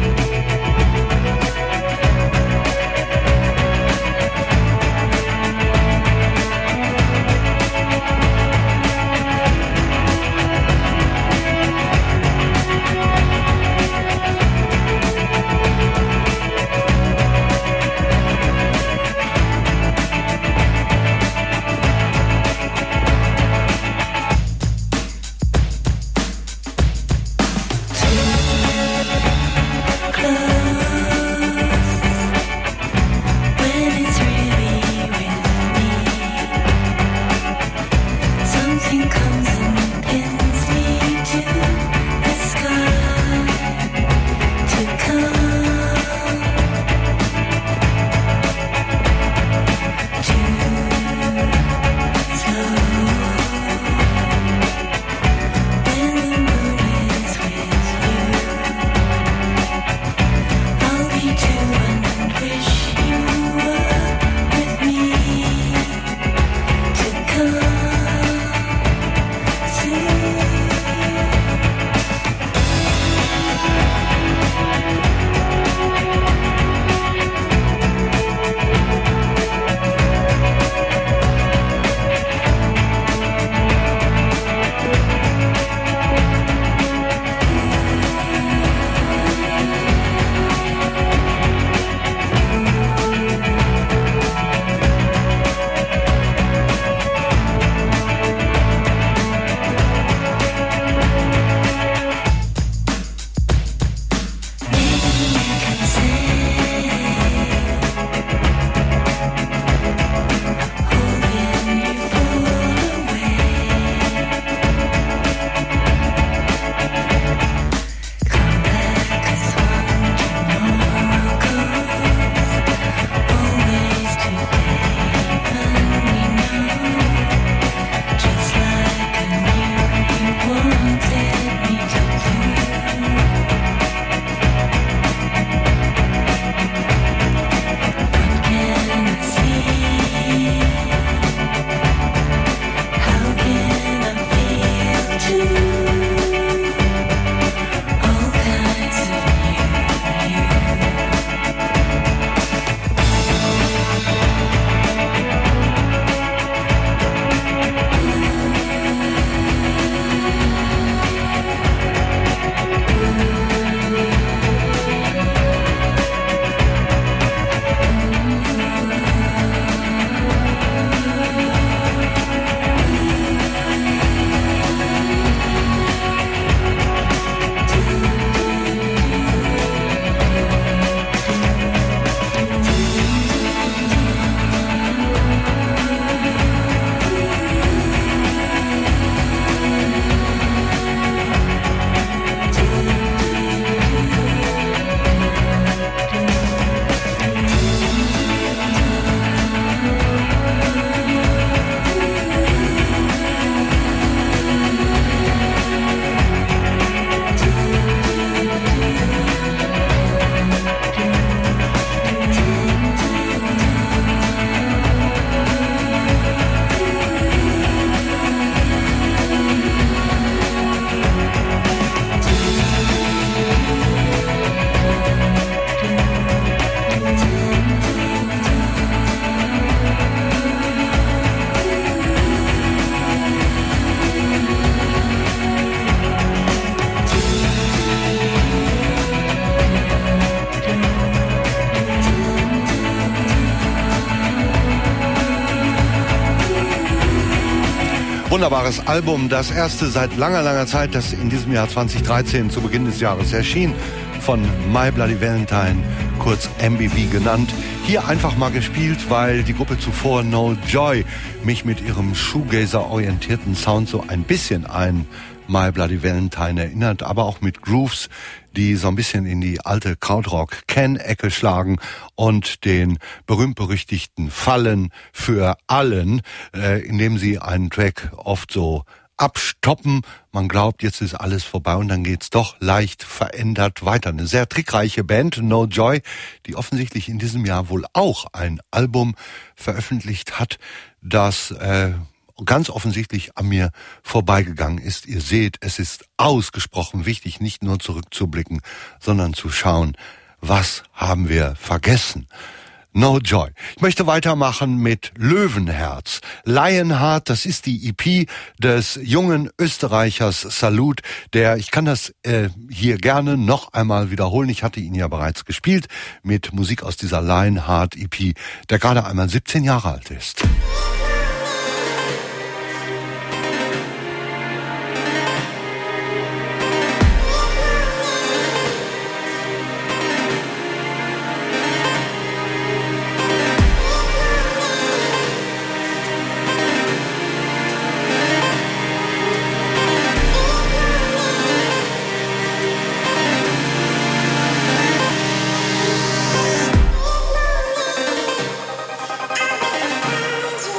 Wunderbares Album, das erste seit langer, langer Zeit, das in diesem Jahr zwanzig dreizehn zu Beginn des Jahres erschien, von My Bloody Valentine, kurz M B V genannt. Hier einfach mal gespielt, weil die Gruppe zuvor No Joy mich mit ihrem Shoegazer-orientierten Sound so ein bisschen an My Bloody Valentine erinnert, aber auch mit Grooves, die so ein bisschen in die alte Krautrock-Ken-Ecke schlagen und den berühmt-berüchtigten Fallen für allen, äh, indem sie einen Track oft so abstoppen. Man glaubt, jetzt ist alles vorbei und dann geht's doch leicht verändert weiter. Eine sehr trickreiche Band, No Joy, die offensichtlich in diesem Jahr wohl auch ein Album veröffentlicht hat, das äh, ganz offensichtlich an mir vorbeigegangen ist. Ihr seht, es ist ausgesprochen wichtig, nicht nur zurückzublicken, sondern zu schauen, was haben wir vergessen. No Joy. Ich möchte weitermachen mit Löwenherz. Lionheart, das ist die E P des jungen Österreichers Salut, der, ich kann das äh, hier gerne noch einmal wiederholen, ich hatte ihn ja bereits gespielt, mit Musik aus dieser Lionheart E P, der gerade einmal siebzehn Jahre alt ist. It's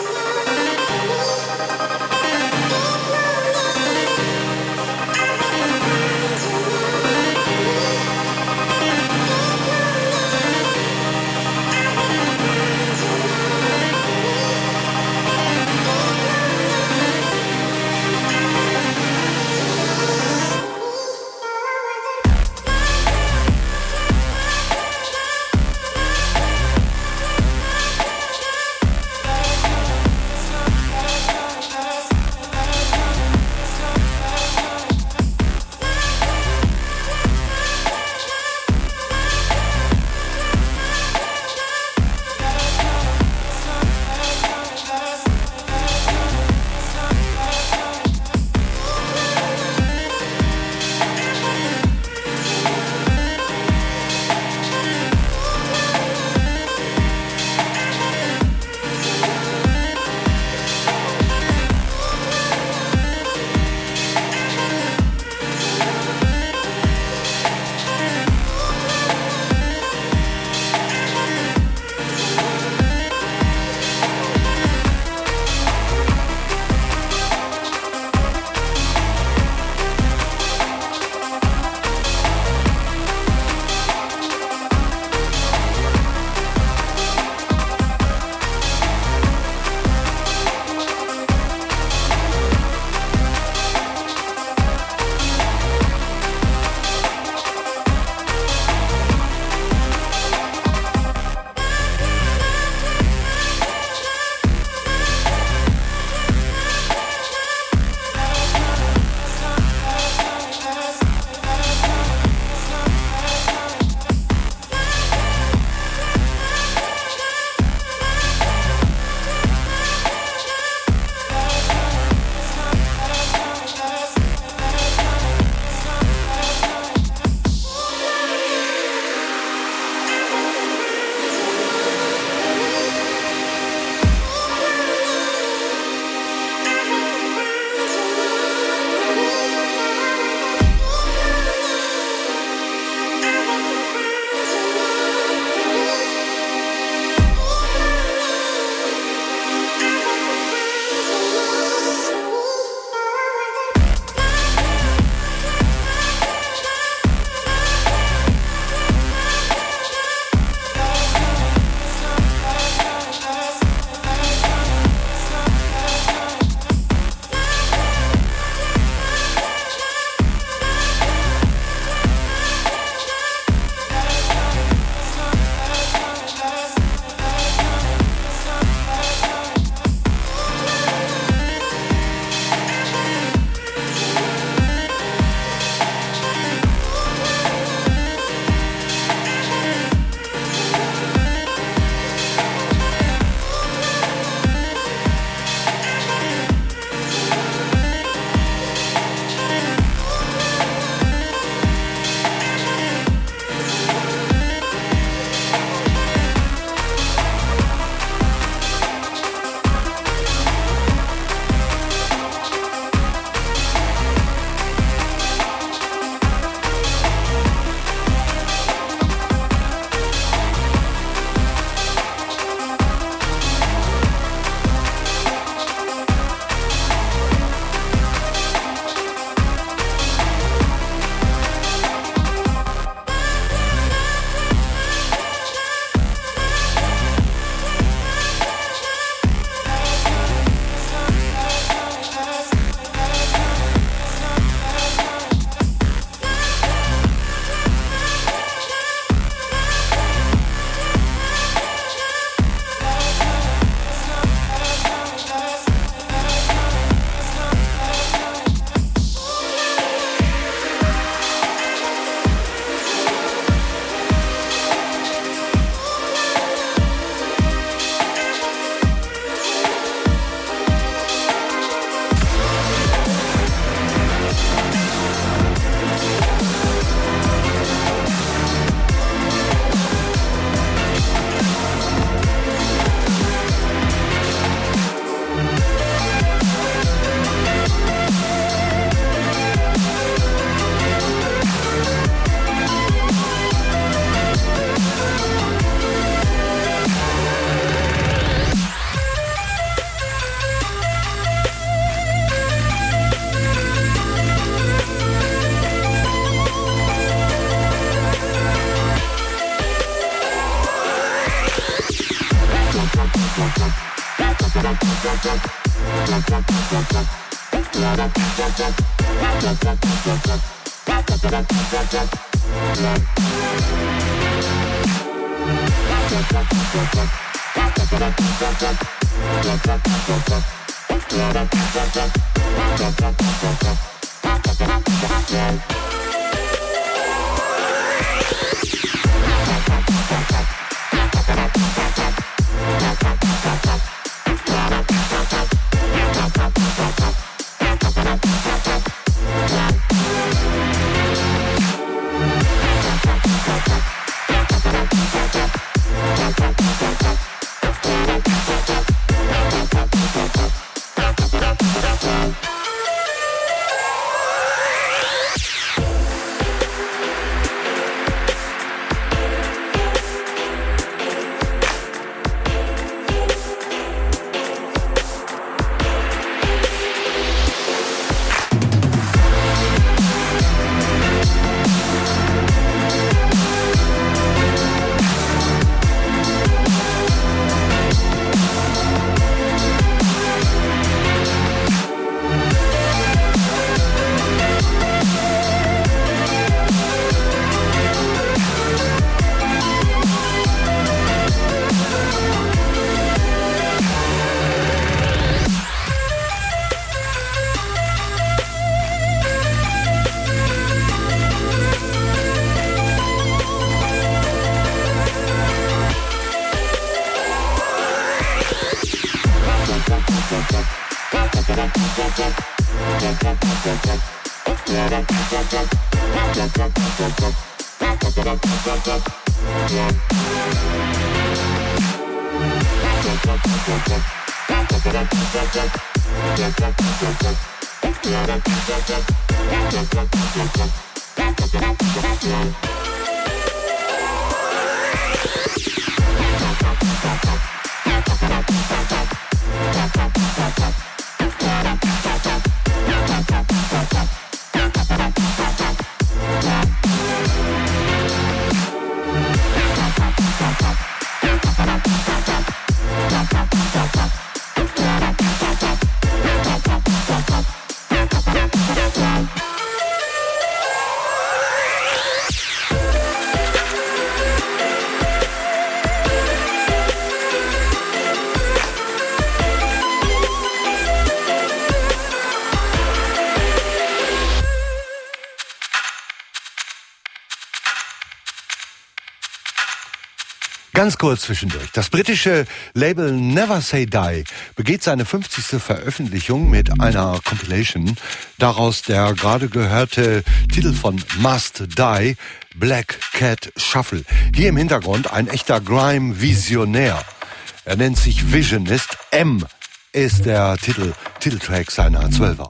Ganz kurz zwischendurch. Das britische Label Never Say Die begeht seine fünfzigste Veröffentlichung mit einer Compilation. Daraus der gerade gehörte Titel von Must Die, Black Cat Shuffle. Hier im Hintergrund ein echter Grime-Visionär. Er nennt sich Visionist. M ist der Titel, Titeltrack seiner Zwölfer.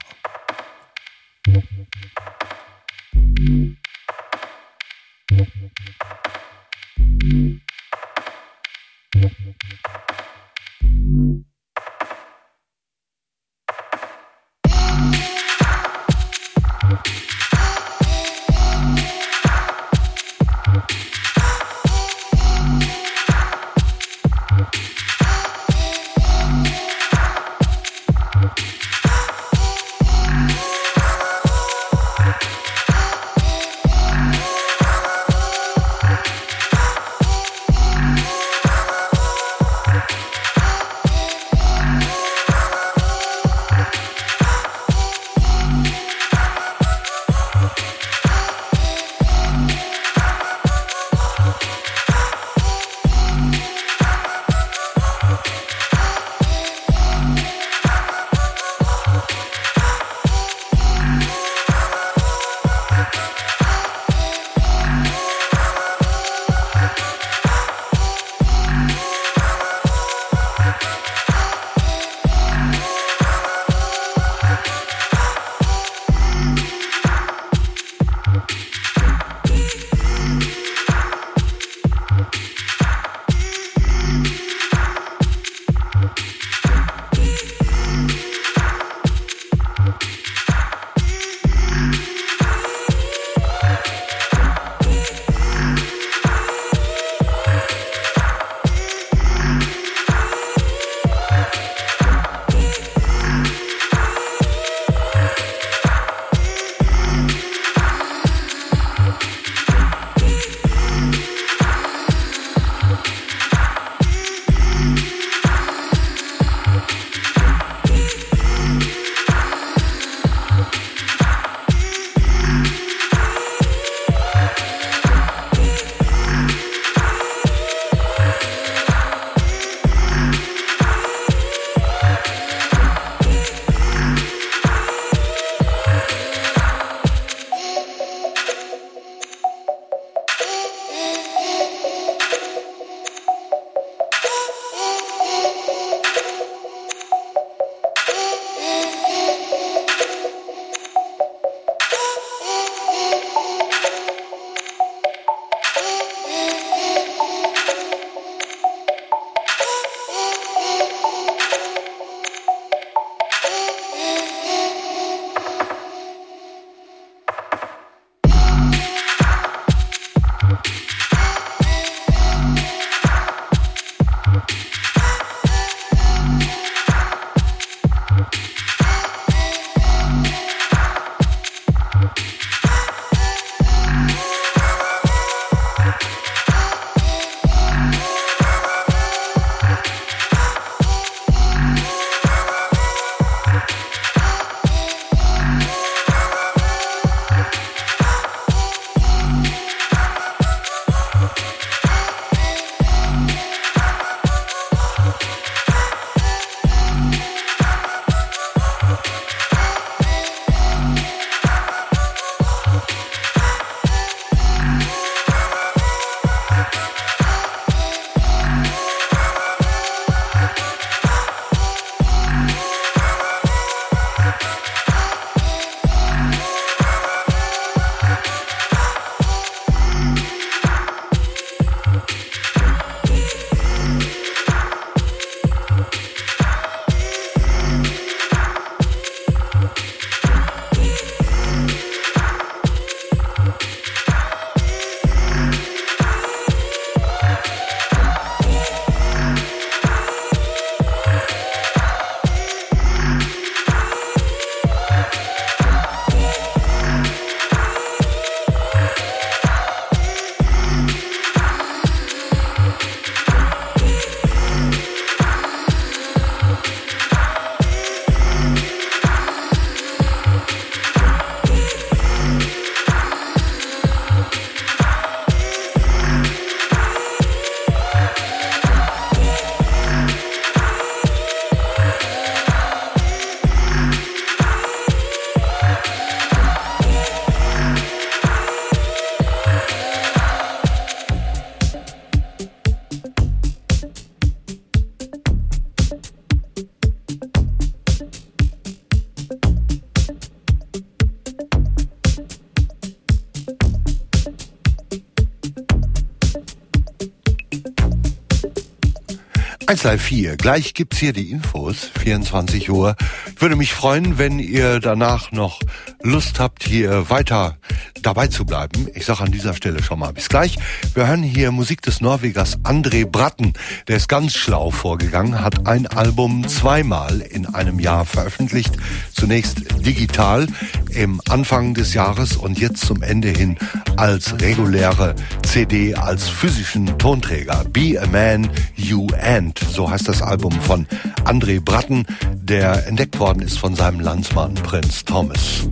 eins Live vier. Gleich gibt's hier die Infos, vierundzwanzig Uhr. Ich würde mich freuen, wenn ihr danach noch Lust habt, hier weiter dabei zu bleiben. Ich sage an dieser Stelle schon mal bis gleich. Wir hören hier Musik des Norwegers André Bratten. Der ist ganz schlau vorgegangen, hat ein Album zweimal in einem Jahr veröffentlicht. Zunächst digital im Anfang des Jahres und jetzt zum Ende hin als reguläre C D, als physischen Tonträger. Be a Man, You And. So heißt das Album von André Bratten, der entdeckt worden ist von seinem Landsmann Prinz Thomas.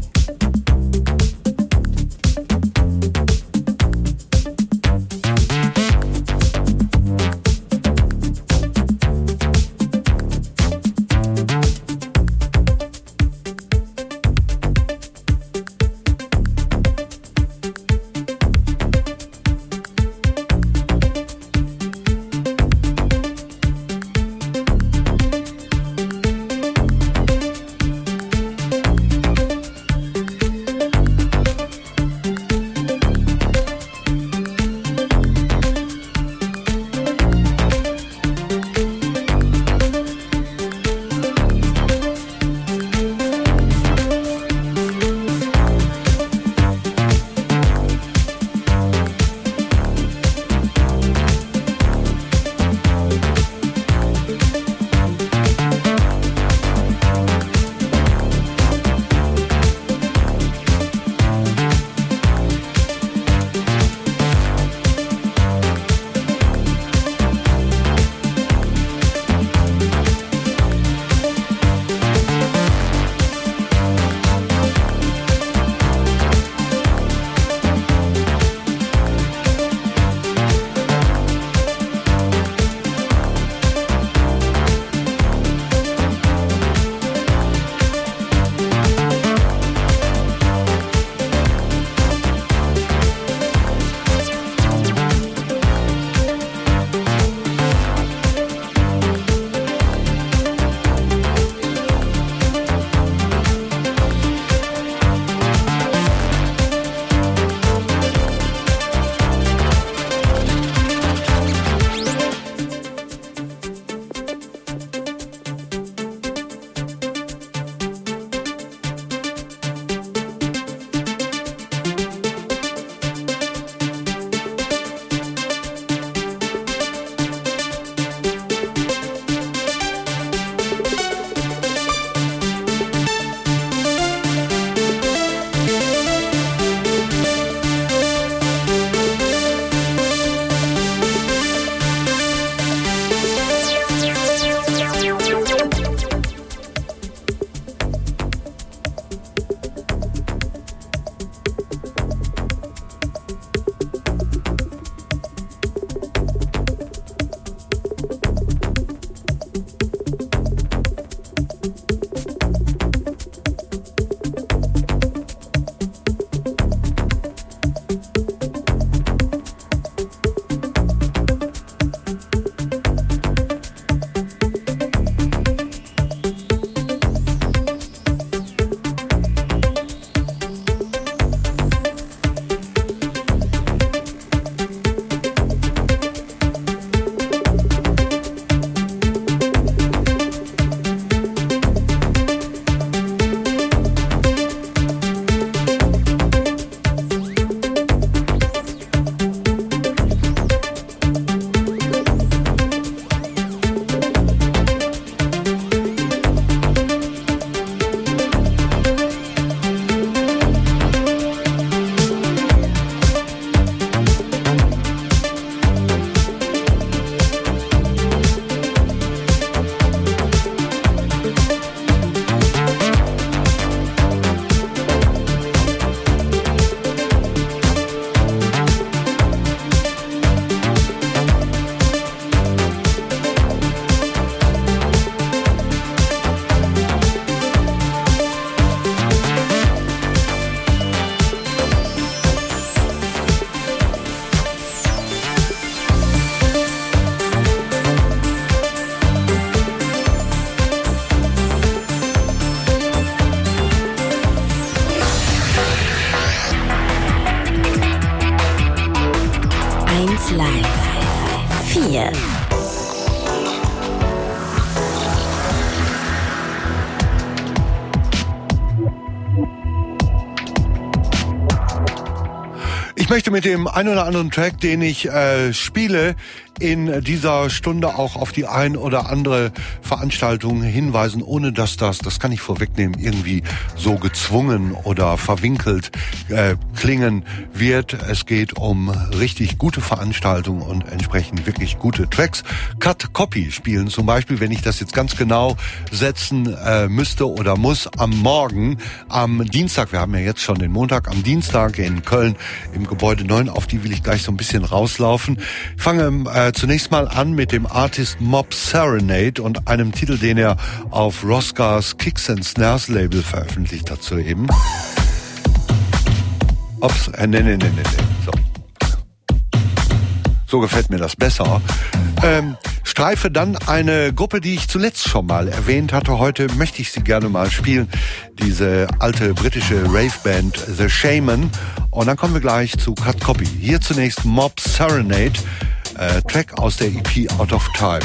eins Live vier. Ich möchte mit dem ein oder anderen Track, den ich äh, spiele, in dieser Stunde auch auf die ein oder andere Veranstaltung hinweisen, ohne dass das, das kann ich vorwegnehmen, irgendwie so gezwungen oder verwinkelt äh, klingen wird. Es geht um richtig gute Veranstaltungen und entsprechend wirklich gute Tracks. Cut Copy spielen zum Beispiel, wenn ich das jetzt ganz genau setzen äh, müsste oder muss, am Morgen, am Dienstag, wir haben ja jetzt schon den Montag, am Dienstag in Köln im Gebäude neun, auf die will ich gleich so ein bisschen rauslaufen. Ich fange äh, zunächst mal an mit dem Artist Mob Serenade und einem Titel, den er auf Roscars Kicks and Snares Label veröffentlicht hat soeben. Ups, äh, nee, nee, nee, nee, so. So gefällt mir das besser. Ähm, streife dann eine Gruppe, die ich zuletzt schon mal erwähnt hatte. Heute möchte ich sie gerne mal spielen. Diese alte britische Rave-Band The Shaman. Und dann kommen wir gleich zu Cut Copy. Hier zunächst Mob Serenade, äh, Track aus der E P Out of Time.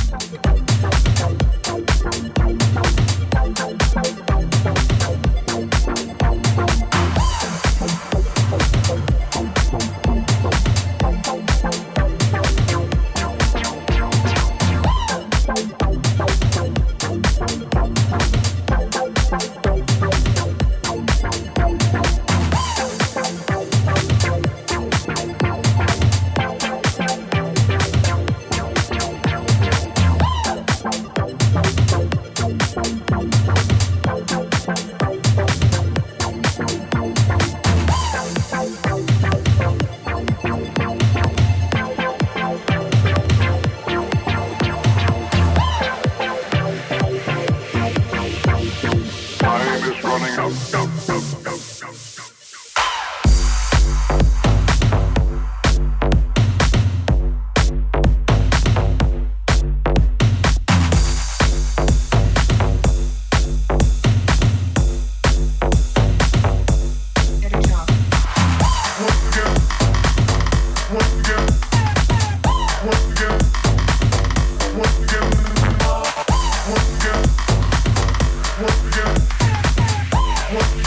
What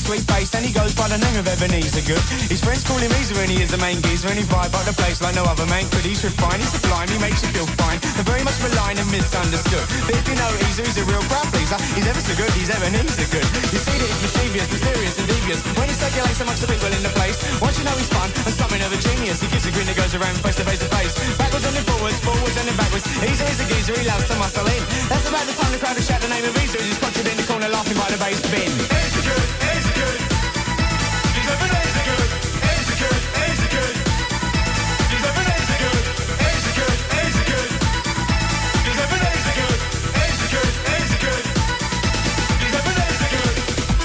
sweet face, and he goes by the name of Ebenezer Good. His friends call him Easer, and he is the main geezer, and he vibe up the place like no other man could. He's refined, he's sublime, he makes you feel fine. They're very much maligned and misunderstood. But if you know Easer, he's a real crowd pleaser. He's ever so good, he's Ebenezer Good. You see that he's mischievous, mysterious and devious when he circulates amongst the people in the place. Once you know he's fun and something of a genius, he gives a grin that goes around face to face to face. Backwards and then forwards, forwards and then backwards. Easer is a geezer, he loves to muscle in. That's about the time the crowd will shout the name of Easer as he's conjured in the corner laughing by the bass bin. Easer Good, Easer Good. He's Ebenezer Good. Easer Good, Easer Good. He's Ebenezer Good. Easer Good, Easer Good. He's Ebenezer Good. Easer Good, Easer Good. He's Ebenezer Good.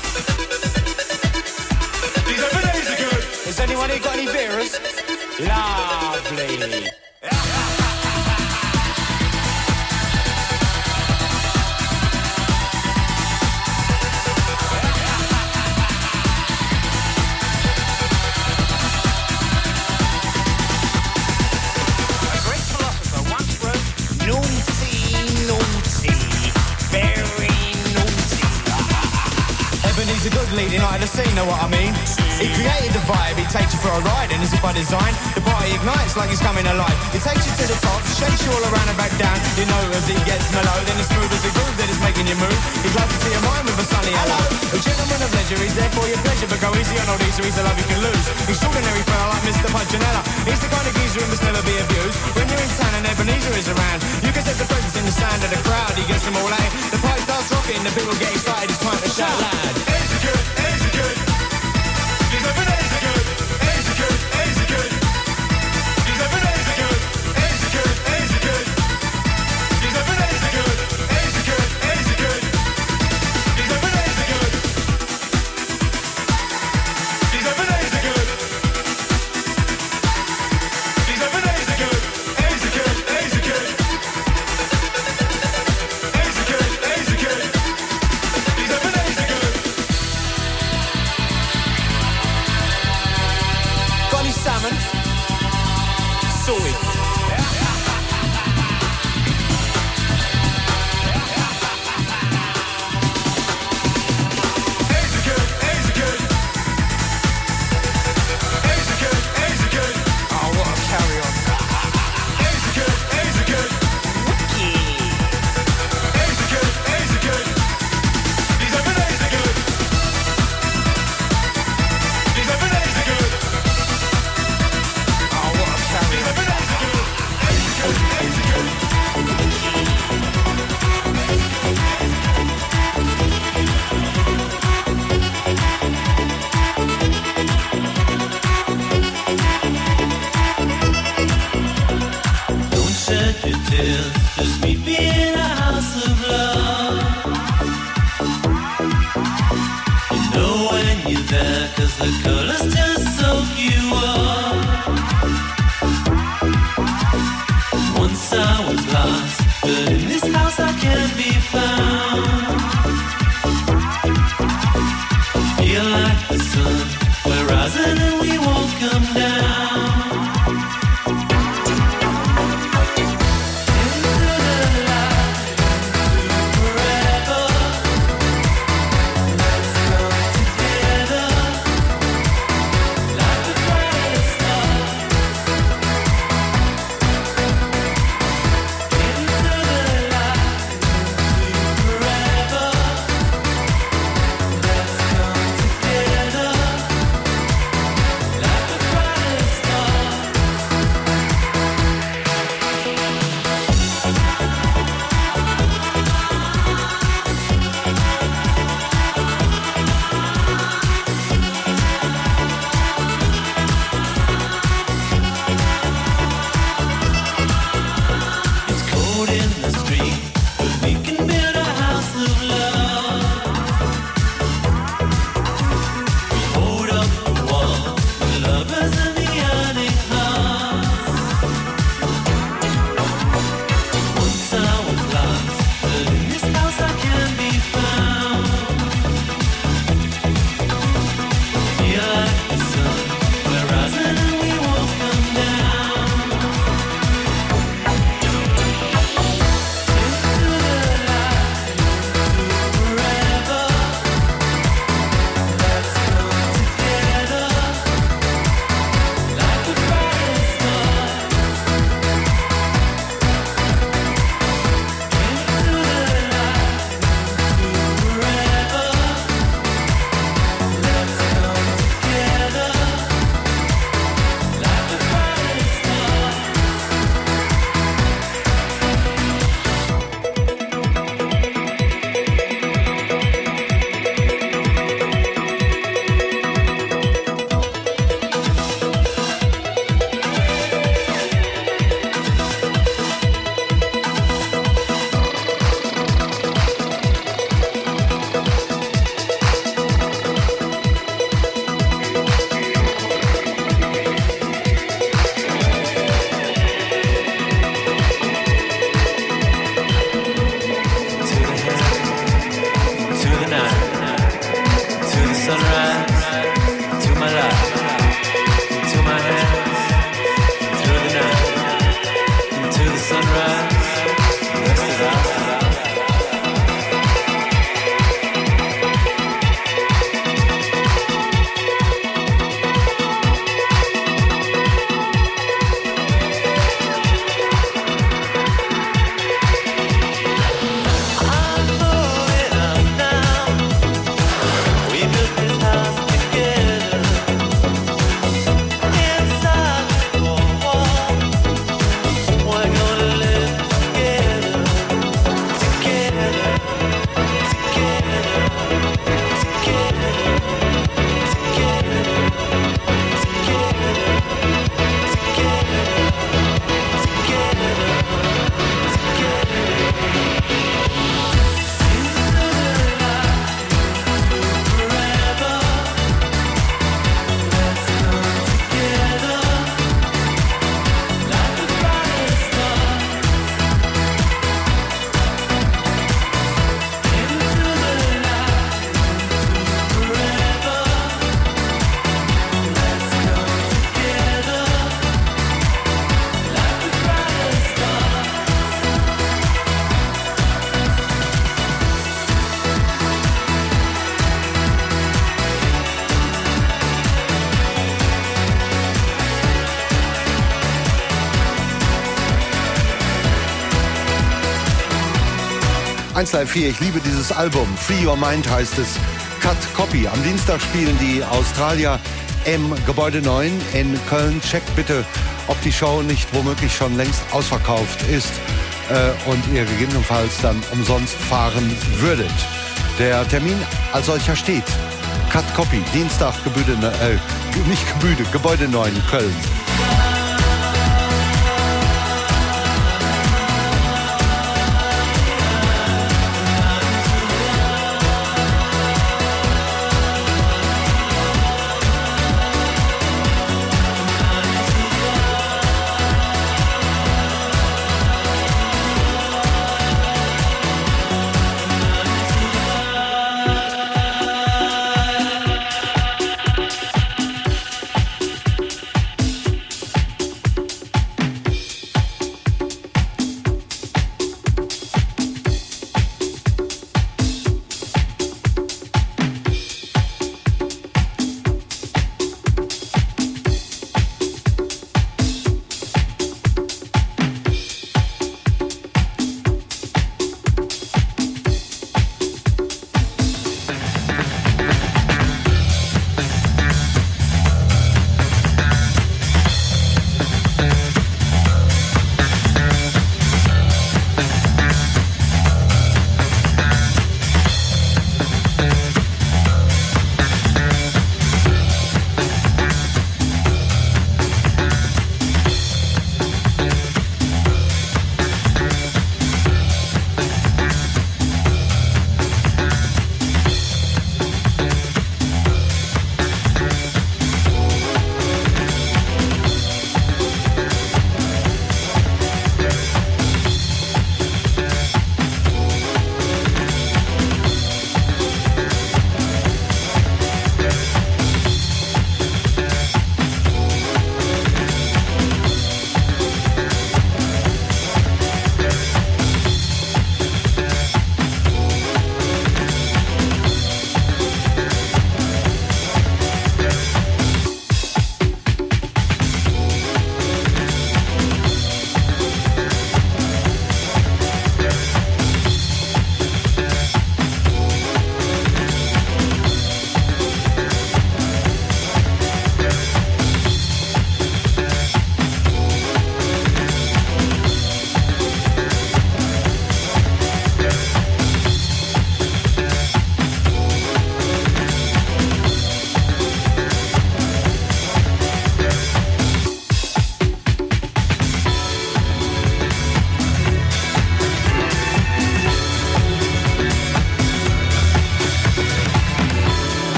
He's Ebenezer Good. Has anyone here got any Veras? Lovely. Ebenezer Good leading light of the scene, know what I mean? He created the vibe, he takes you for a ride, and as if by design, the party ignites like it's coming alive. He takes you to the top, shakes you all around and back down. You know as he gets mellow, then it's smooth as a groove that is making you move. He glides into your mind with a sunny hello. A gentleman of leisure, he's there for your pleasure, but go easy on old Easer, he's a love you can lose. Extraordinary fella like Mister Punchinella, he's the kind of geezer who must never be abused. When you're in town and Ebenezer is around, you can sense the presence in the sound of the crowd. He gets them all out, the pipe starts rocking, the people get excited, it's time to shout loud. Easer Good, Easer Good. He's Ebenezer Good. Easer Good, Easer Good. He's Ebenezer Good. Easer Good, Easer Good. He's Ebenezer Good. Easer Good, Easer Good. He's Ebenezer Good. He's Ebenezer Good. He's Ebenezer Good. Easer Good, Easer Good. Easer Good, Easer Good. He's Ebenezer Good. Got any salmon? Soy. Easer Good, Easer Good. Easer Good, Easer Good. Oh, what a carry on. Easer Good, Easer Good. Easer Good, Easer Good. He's Ebenezer Good. He's Ebenezer Good. Oh, what a carry on. He's Ebenezer Good. Easer Good, Easer Good. Don't shed your tears, just meet me in a house of love. You know when you're there, cause the colors just soak you up. Once I was lost, but in this house I can't be found. Feel like the sun, we're rising and we won't come down. Forever. eins Live vier, ich liebe dieses Album. Free Your Mind heißt es. Cut Copy. Am Dienstag spielen die Australier im Gebäude neun in Köln. Checkt bitte, ob die Show nicht womöglich schon längst ausverkauft ist äh, und ihr gegebenenfalls dann umsonst fahren würdet. Der Termin als solcher steht. Cut Copy, Dienstag, Gebüde, äh, nicht Gebüde, Gebäude neun, Köln.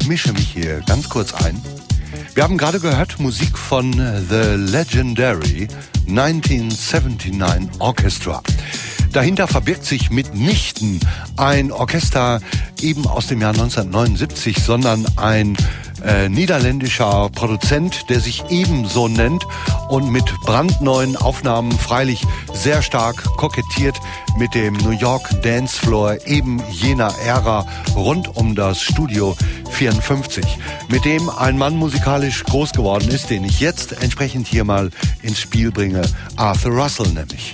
mische mich hier ganz kurz ein. Wir haben gerade gehört Musik von The Legendary neunzehnhundertneunundsiebzig Orchestra. Dahinter verbirgt sich mitnichten ein Orchester eben aus dem Jahr neunzehnhundertneunundsiebzig, sondern ein äh, niederländischer Produzent, der sich ebenso nennt und mit brandneuen Aufnahmen freilich sehr stark kokettiert mit dem New York Dancefloor eben jener Ära rund um das Studio vierundfünfzig, mit dem ein Mann musikalisch groß geworden ist, den ich jetzt entsprechend hier mal ins Spiel bringe, Arthur Russell nämlich.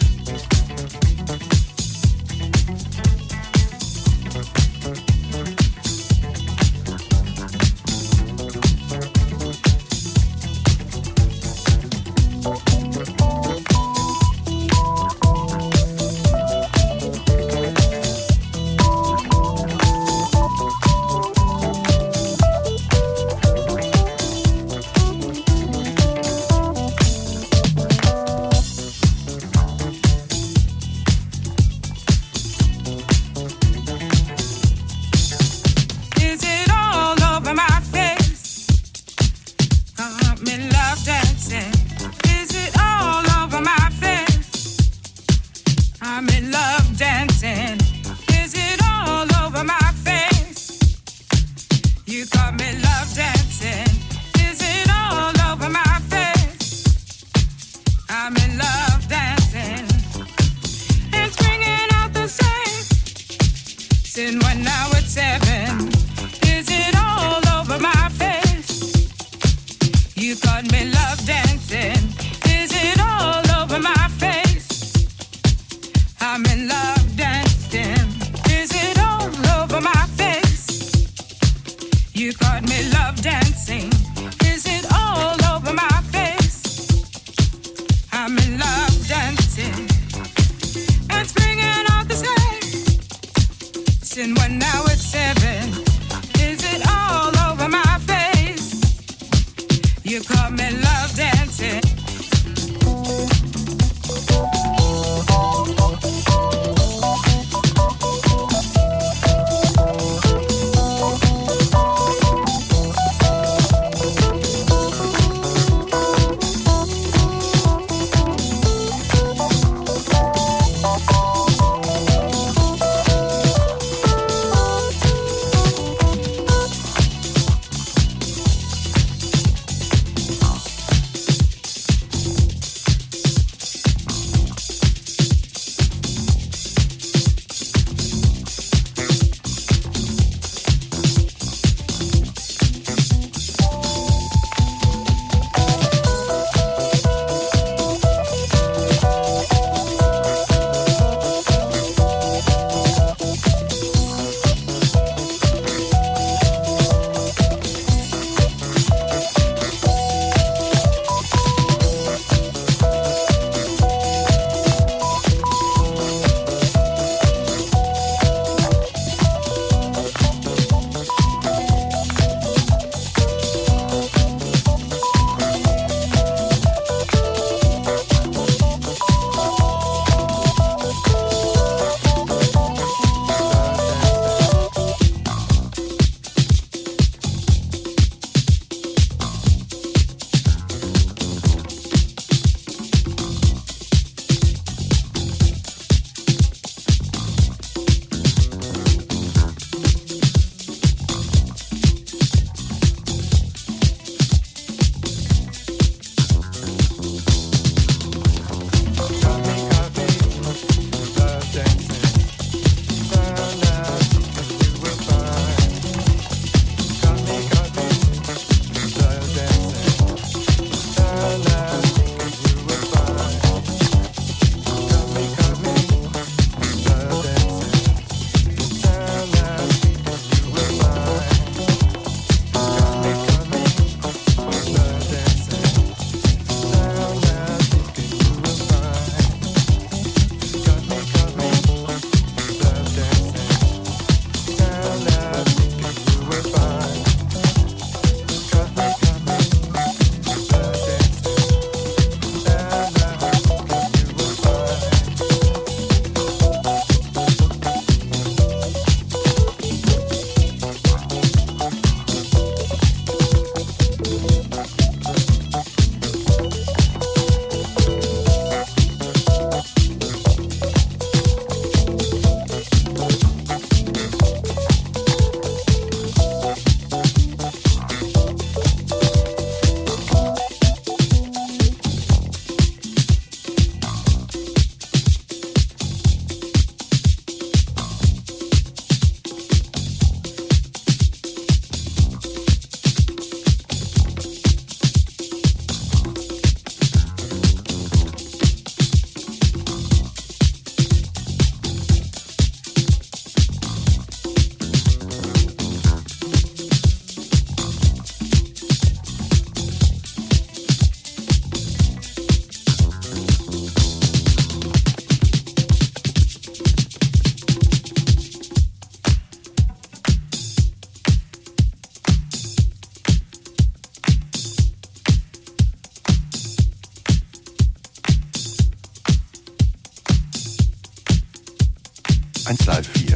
eins Live vier.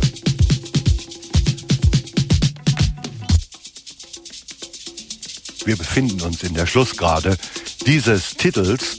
Wir befinden uns in der Schlussgrade dieses Titels.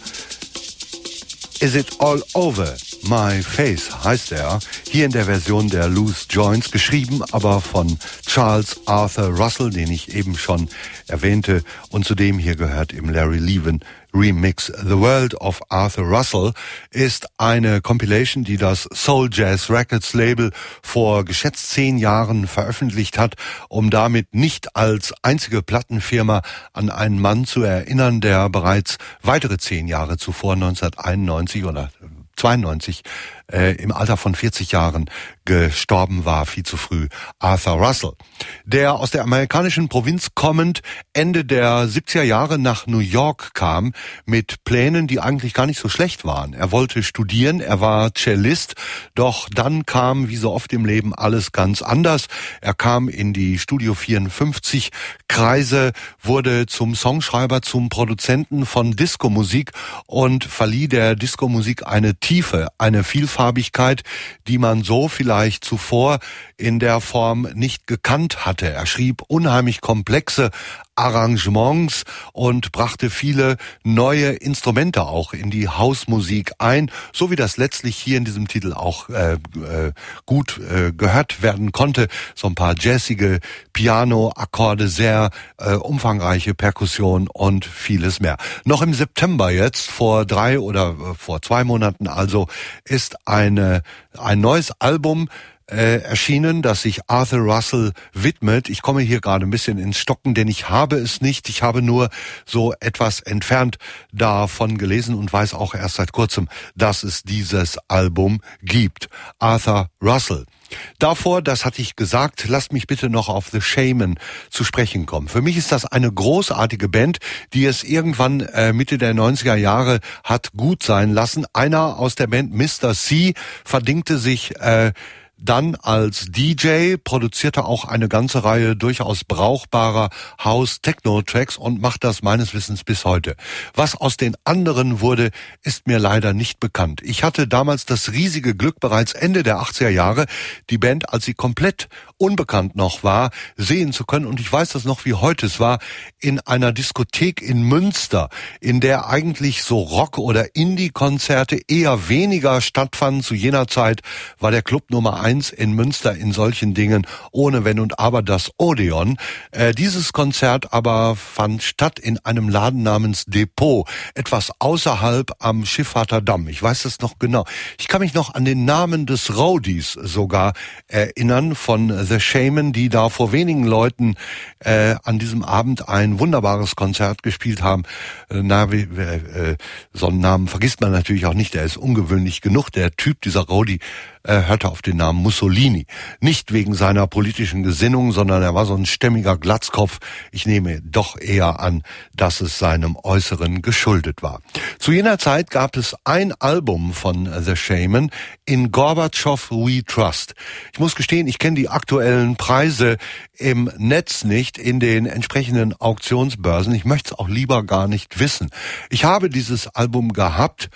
Is It All Over My Face heißt er, hier in der Version der Loose Joints, geschrieben aber von Charles Arthur Russell, den ich eben schon erwähnte, und zudem hier gehört im Larry Levan Remix. The World of Arthur Russell ist eine Compilation, die das Soul Jazz Records Label vor geschätzt zehn Jahren veröffentlicht hat, um damit nicht als einzige Plattenfirma an einen Mann zu erinnern, der bereits weitere zehn Jahre zuvor, neunzehnhunderteinundneunzig oder zweiundneunzig, äh, im Alter von vierzig Jahren gestorben war, viel zu früh, Arthur Russell. Der aus der amerikanischen Provinz kommend Ende der siebziger Jahre nach New York kam mit Plänen, die eigentlich gar nicht so schlecht waren. Er wollte studieren, er war Cellist, doch dann kam, wie so oft im Leben, alles ganz anders. Er kam in die Studio vierundfünfzig Kreise, wurde zum Songschreiber, zum Produzenten von Disco-Musik und verlieh der Disco-Musik eine Tiefe, eine Vielfarbigkeit, die man so vielleicht zuvor in der Form nicht gekannt hatte. Er schrieb unheimlich komplexe Arrangements und brachte viele neue Instrumente auch in die Hausmusik ein, so wie das letztlich hier in diesem Titel auch äh, äh, gut äh, gehört werden konnte. So ein paar jazzige Piano-Akkorde, sehr äh, umfangreiche Perkussion und vieles mehr. Noch im September jetzt, vor drei oder äh, vor zwei Monaten also, ist eine ein neues Album Äh, erschienen, das sich Arthur Russell widmet. Ich komme hier gerade ein bisschen ins Stocken, denn ich habe es nicht. Ich habe nur so etwas entfernt davon gelesen und weiß auch erst seit kurzem, dass es dieses Album gibt. Arthur Russell. Davor, das hatte ich gesagt, lasst mich bitte noch auf The Shamen zu sprechen kommen. Für mich ist das eine großartige Band, die es irgendwann äh, Mitte der neunziger Jahre hat gut sein lassen. Einer aus der Band, Mister C, verdingte sich äh, dann als D J, produzierte auch eine ganze Reihe durchaus brauchbarer House-Techno-Tracks und macht das meines Wissens bis heute. Was aus den anderen wurde, ist mir leider nicht bekannt. Ich hatte damals das riesige Glück, bereits Ende der achtziger Jahre die Band, als sie komplett unbekannt noch war, sehen zu können. Und ich weiß das noch wie heute. Es war in einer Diskothek in Münster, in der eigentlich so Rock- oder Indie-Konzerte eher weniger stattfanden. Zu jener Zeit war der Club Nummer eins in Münster in solchen Dingen ohne Wenn und Aber das Odeon. Äh, dieses Konzert aber fand statt in einem Laden namens Depot, etwas außerhalb am Schifffahrterdamm. Ich weiß das noch genau. Ich kann mich noch an den Namen des Roadies sogar erinnern von The Shamen, die da vor wenigen Leuten äh, an diesem Abend ein wunderbares Konzert gespielt haben. Äh, na, wie, äh, so einen Namen vergisst man natürlich auch nicht, der ist ungewöhnlich genug. Der Typ, dieser Roadie, äh, hörte auf den Namen Mussolini. Nicht wegen seiner politischen Gesinnung, sondern er war so ein stämmiger Glatzkopf. Ich nehme doch eher an, dass es seinem Äußeren geschuldet war. Zu jener Zeit gab es ein Album von The Shamen, In Gorbatschow We Trust. Ich muss gestehen, ich kenne die aktuellen Preise im Netz nicht, in den entsprechenden Auktionsbörsen. Ich möchte es auch lieber gar nicht wissen. Ich habe dieses Album gehabt,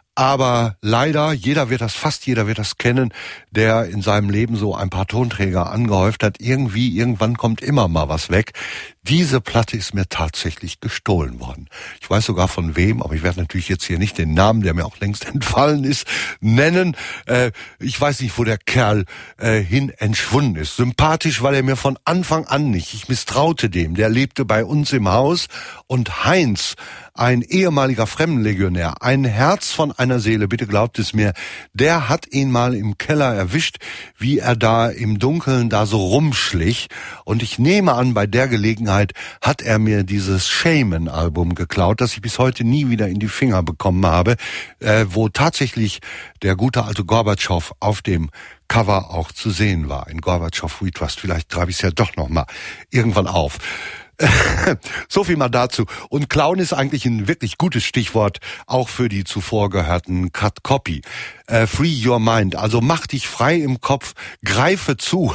aber leider, jeder wird das, fast jeder wird das kennen, der in seinem Leben so ein paar Tonträger angehäuft hat. Irgendwie, irgendwann kommt immer mal was weg. Diese Platte ist mir tatsächlich gestohlen worden. Ich weiß sogar von wem, aber ich werde natürlich jetzt hier nicht den Namen, der mir auch längst entfallen ist, nennen. Äh, ich weiß nicht, wo der Kerl äh, hin entschwunden ist. Sympathisch war er mir von Anfang an nicht. Ich misstraute dem. Der lebte bei uns im Haus und Heinz, ein ehemaliger Fremdenlegionär, ein Herz von einer Seele, bitte glaubt es mir, der hat ihn mal im Keller erwischt, wie er da im Dunkeln da so rumschlich. Und ich nehme an, bei der Gelegenheit hat er mir dieses Shamen-Album geklaut, das ich bis heute nie wieder in die Finger bekommen habe, äh, wo tatsächlich der gute alte Gorbatschow auf dem Cover auch zu sehen war. In Gorbatschow We Trust. Vielleicht treibe ich es ja doch noch mal irgendwann auf. So viel mal dazu. Und Clown ist eigentlich ein wirklich gutes Stichwort, auch für die zuvor gehörten Cut Copy. äh, Free Your Mind, also mach dich frei im Kopf, greife zu.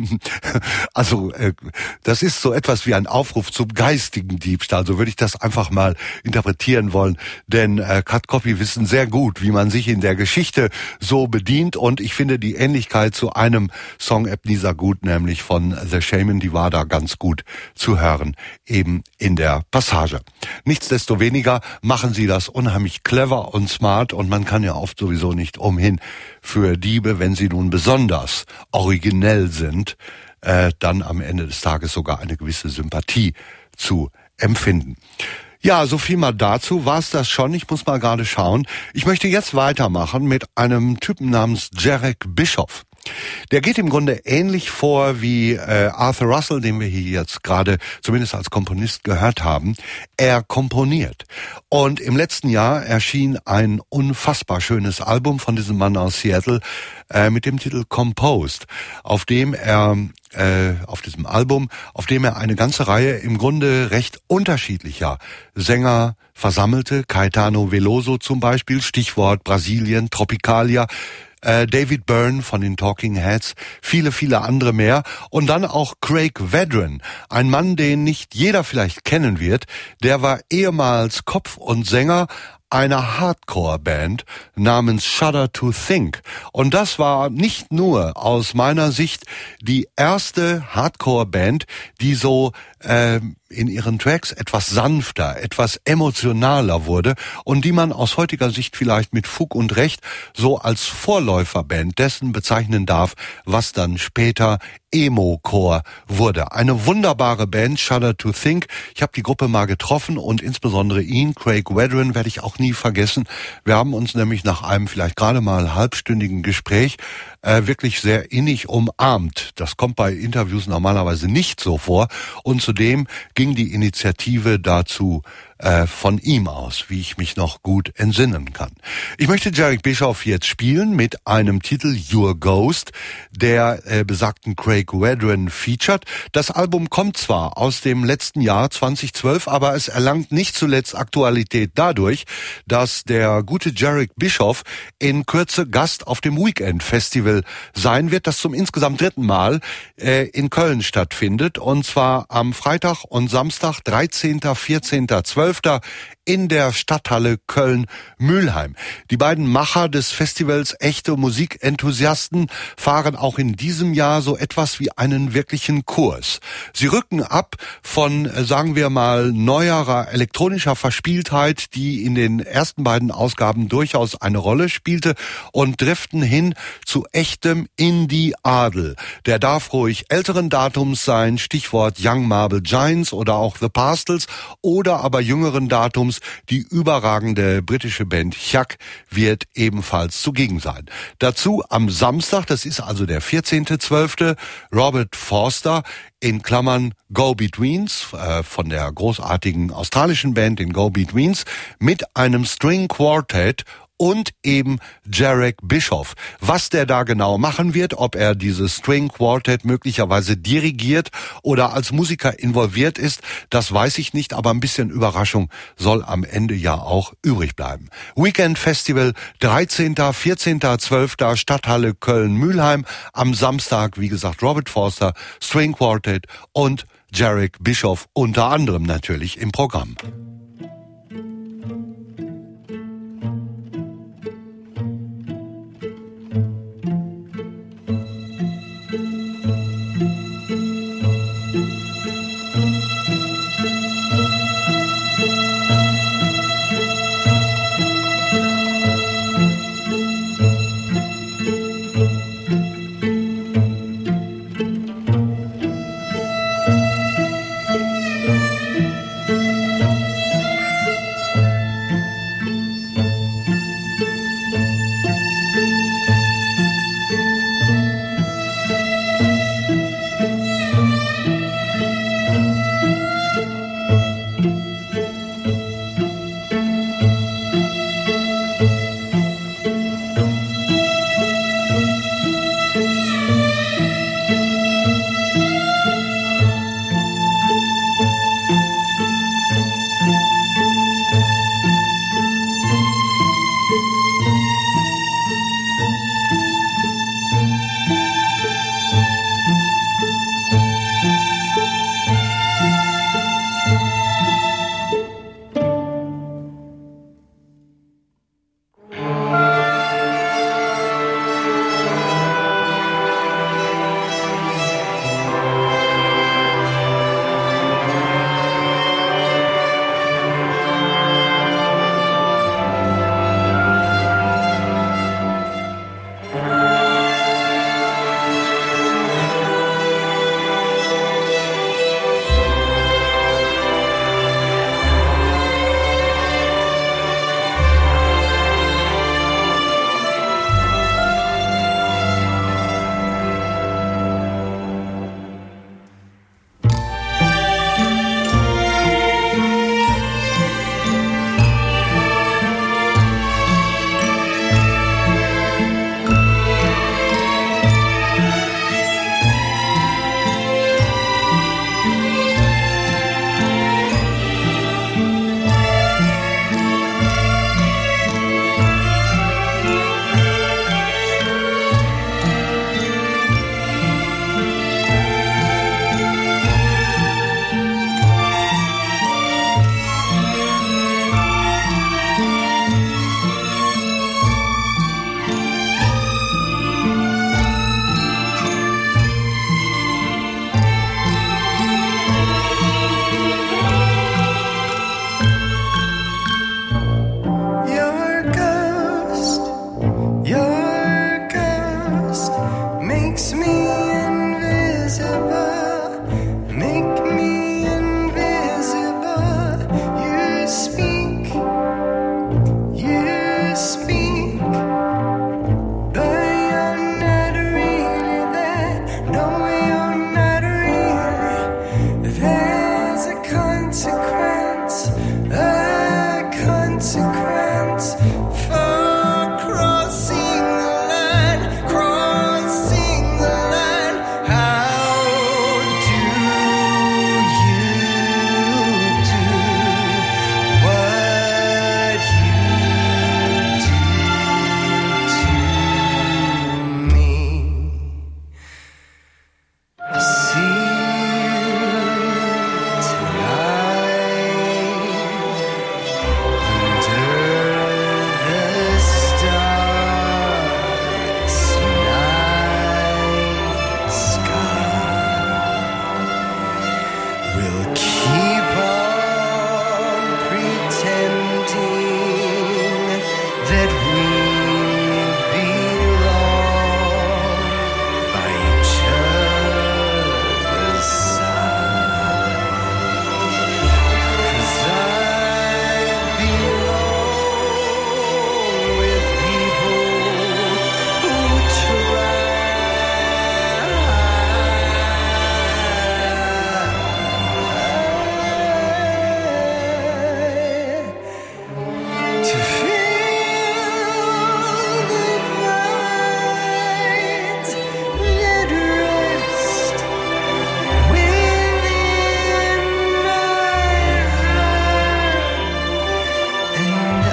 Also äh, das ist so etwas wie ein Aufruf zum geistigen Diebstahl, so würde ich das einfach mal interpretieren wollen, denn äh, Cut Copy wissen sehr gut, wie man sich in der Geschichte so bedient, und ich finde die Ähnlichkeit zu einem Song Ebenezer Goode, nämlich von The Shaman, die war da ganz gut zu hören, eben in der Passage. Nichtsdestoweniger machen sie das unheimlich clever und smart, und man kann ja oft sowieso nicht umhin, für Diebe, wenn sie nun besonders originell sind, äh, dann am Ende des Tages sogar eine gewisse Sympathie zu empfinden. Ja, so viel mal dazu. War's das schon? Ich muss mal gerade schauen. Ich möchte jetzt weitermachen mit einem Typen namens Jarek Bischoff. Der geht im Grunde ähnlich vor wie äh, Arthur Russell, den wir hier jetzt gerade zumindest als Komponist gehört haben. Er komponiert. Und im letzten Jahr erschien ein unfassbar schönes Album von diesem Mann aus Seattle äh, mit dem Titel Composed, auf dem er äh, auf diesem Album, auf dem er eine ganze Reihe im Grunde recht unterschiedlicher Sänger versammelte. Caetano Veloso zum Beispiel, Stichwort Brasilien, Tropicalia, David Byrne von den Talking Heads, viele, viele andere mehr. Und dann auch Craig Vedran, ein Mann, den nicht jeder vielleicht kennen wird. Der war ehemals Kopf und Sänger einer Hardcore-Band namens Shudder to Think. Und das war nicht nur aus meiner Sicht die erste Hardcore-Band, die so äh, in ihren Tracks etwas sanfter, etwas emotionaler wurde und die man aus heutiger Sicht vielleicht mit Fug und Recht so als Vorläuferband dessen bezeichnen darf, was dann später Emo-Core wurde. Eine wunderbare Band, Shudder to Think. Ich habe die Gruppe mal getroffen und insbesondere ihn, Craig Vedran, werde ich auch nie vergessen. Wir haben uns nämlich nach einem vielleicht gerade mal halbstündigen Gespräch äh, wirklich sehr innig umarmt. Das kommt bei Interviews normalerweise nicht so vor. Und zudem ging die Initiative dazu äh, von ihm aus, wie ich mich noch gut entsinnen kann. Ich möchte Jarek Bischoff jetzt spielen mit einem Titel Your Ghost, der äh, besagten Craig Vedran featured. Das Album kommt zwar aus dem letzten Jahr zweitausendzwölf, aber es erlangt nicht zuletzt Aktualität dadurch, dass der gute Jarek Bischoff in Kürze Gast auf dem Weekend Festival sein wird, das zum insgesamt dritten Mal äh, in Köln stattfindet, und zwar am Freitag und Samstag, dreizehnten, vierzehnten, zwölften in der Stadthalle Köln-Mülheim. Die beiden Macher des Festivals, echte Musikenthusiasten, fahren auch in diesem Jahr so etwas wie einen wirklichen Kurs. Sie rücken ab von, sagen wir mal, neuerer elektronischer Verspieltheit, die in den ersten beiden Ausgaben durchaus eine Rolle spielte, und driften hin zu echtem Indie-Adel. Der darf ruhig älteren Datums sein, Stichwort Young Marble Giants oder auch The Pastels, oder aber jüngeren Datums, die überragende britische Band Chuck wird ebenfalls zugegen sein. Dazu am Samstag, das ist also der vierzehnten zwölften, Robert Forster, in Klammern Go-Betweens, äh, von der großartigen australischen Band den Go-Betweens, mit einem String Quartet und eben Jarek Bischoff. Was der da genau machen wird, ob er dieses String Quartet möglicherweise dirigiert oder als Musiker involviert ist, das weiß ich nicht, aber ein bisschen Überraschung soll am Ende ja auch übrig bleiben. Weekend Festival, dreizehnten, vierzehnten, zwölften, Stadthalle Köln-Mülheim, am Samstag, wie gesagt, Robert Forster, String Quartet und Jarek Bischoff unter anderem natürlich im Programm. makes me invisible, make me invisible. You speak, you speak, but you're not really there. No, you're not real. There's a consequence, a consequence for crossing the line, crossing the line. How do you do what you do to me? I see you tonight under the stars, night sky. We'll keep on pretending that we belong by each other's side. 'Cause I belong with people who try to fill the void that rest within my heart, and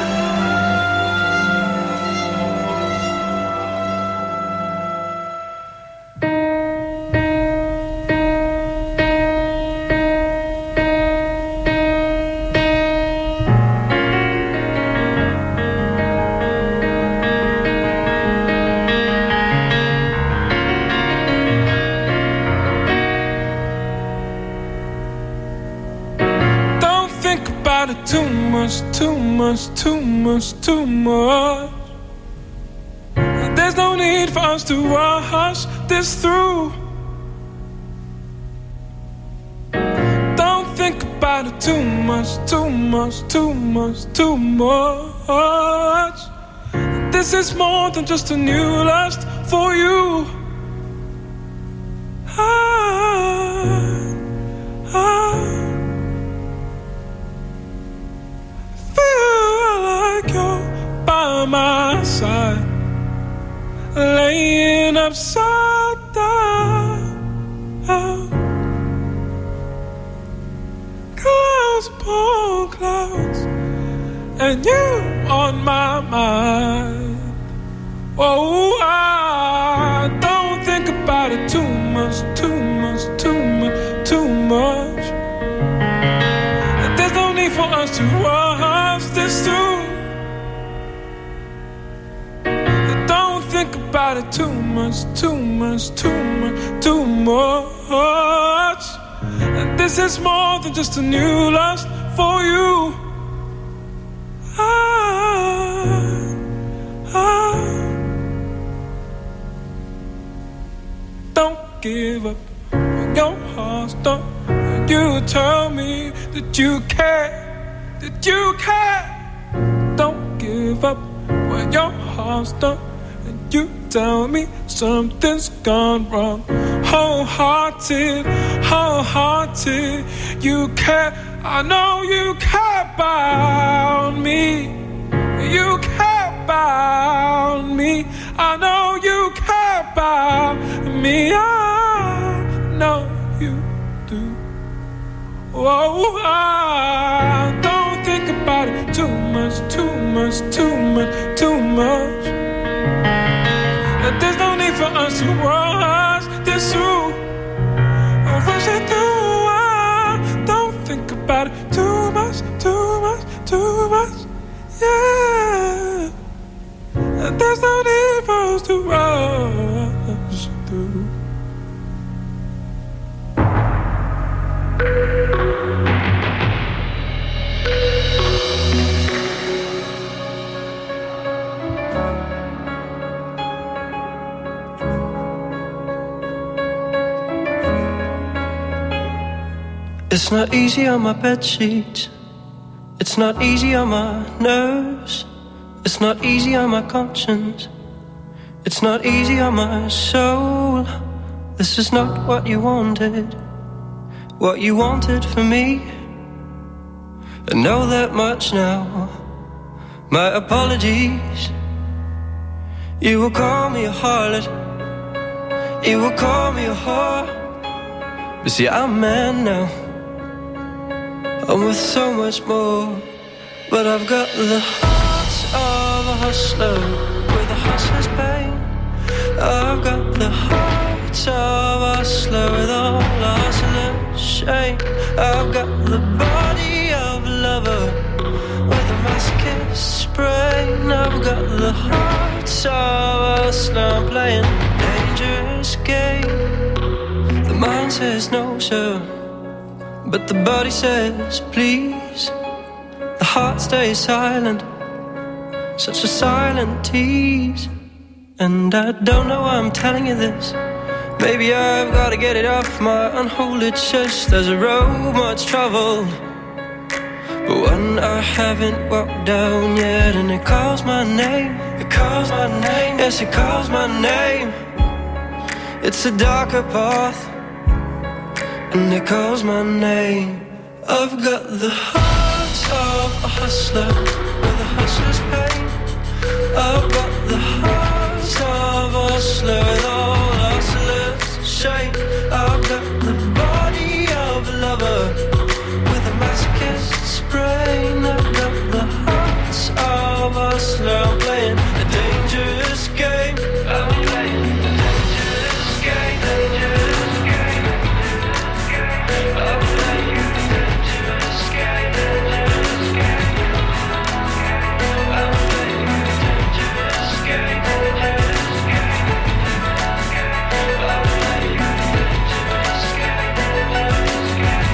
Don't think about it too much, too much, too much, too much. There's no need for us to rush this through. Don't think about it too much, too much, too much, too much. This is more than just a new lust for you. Ah, ah. Feel like you're by my side, laying upside down. Clouds upon clouds, and you on my mind. Oh, I don't think about it too much, too much, too much, too much. There's no need for us to rush this through. Don't think about it too much, too much, too much, too much. And this is more than just a new lust for you. Ah, ah. Don't give up when your heart's done. You tell me that you care, that you care. Don't give up when your heart's done. And you tell me something's gone wrong. Wholehearted, wholehearted, you care. I know you care about me. You care about me. I know you care about me. I know you do. Oh, I don't think about it too much, too much, too much, too much. There's no need for us to rush this through. Oh, rush it through. I don't think about it too much, too much, too much. Yeah. There's no need for us to rush through. It's not easy on my bedsheets. It's not easy on my nerves. It's not easy on my conscience. It's not easy on my soul. This is not what you wanted. What you wanted for me. I know that much now. My apologies. You will call me a harlot. You will call me a whore. But see, I'm a man now. I'm worth so much more. But I've got the heart of a hustler with a hustler's pain. I've got the heart of a hustler with all a hustler's shame. I've got the body of a lover with a masochist's brain. I've got the heart of a hustler. I'm playing a dangerous game. The mind says no, sir, but the body says please. The heart stays silent, such a silent tease. And I don't know why I'm telling you this. Maybe I've got to get it off my unholy chest. There's a road much traveled, but one I haven't walked down yet. And it calls my name, it calls my name, yes, it calls my name. It's a darker path, and it calls my name. I've got the heart of a hustler with a hustler's pain. I've got the heart of a hustler with all hustler's shame. I've got the body of a lover with a masochist's brain. I've got the heart of a hustler. I'm playing a dangerous game. I'm playing a dangerous game, dangerous game, dangerous game. I'm playing a dangerous game, dangerous game. I'm playing a dangerous game, dangerous game. I'm playing a dangerous game, dangerous game.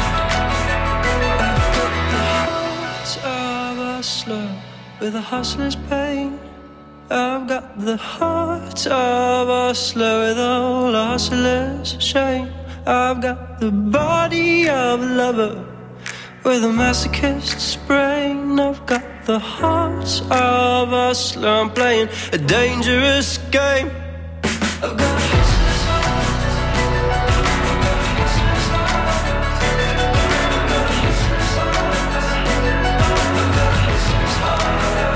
I've got the heart of a hustler with a hustler's pain. I've got the heart of a hustler with all a hustler's shame. I've got the body of a lover with a masochist's brain. I've got the heart of a hustler. I'm playing a dangerous game. I've got a hustler's heart. I've got a hustler's heart. I've got a hustler's heart. I've got a hustler's heart.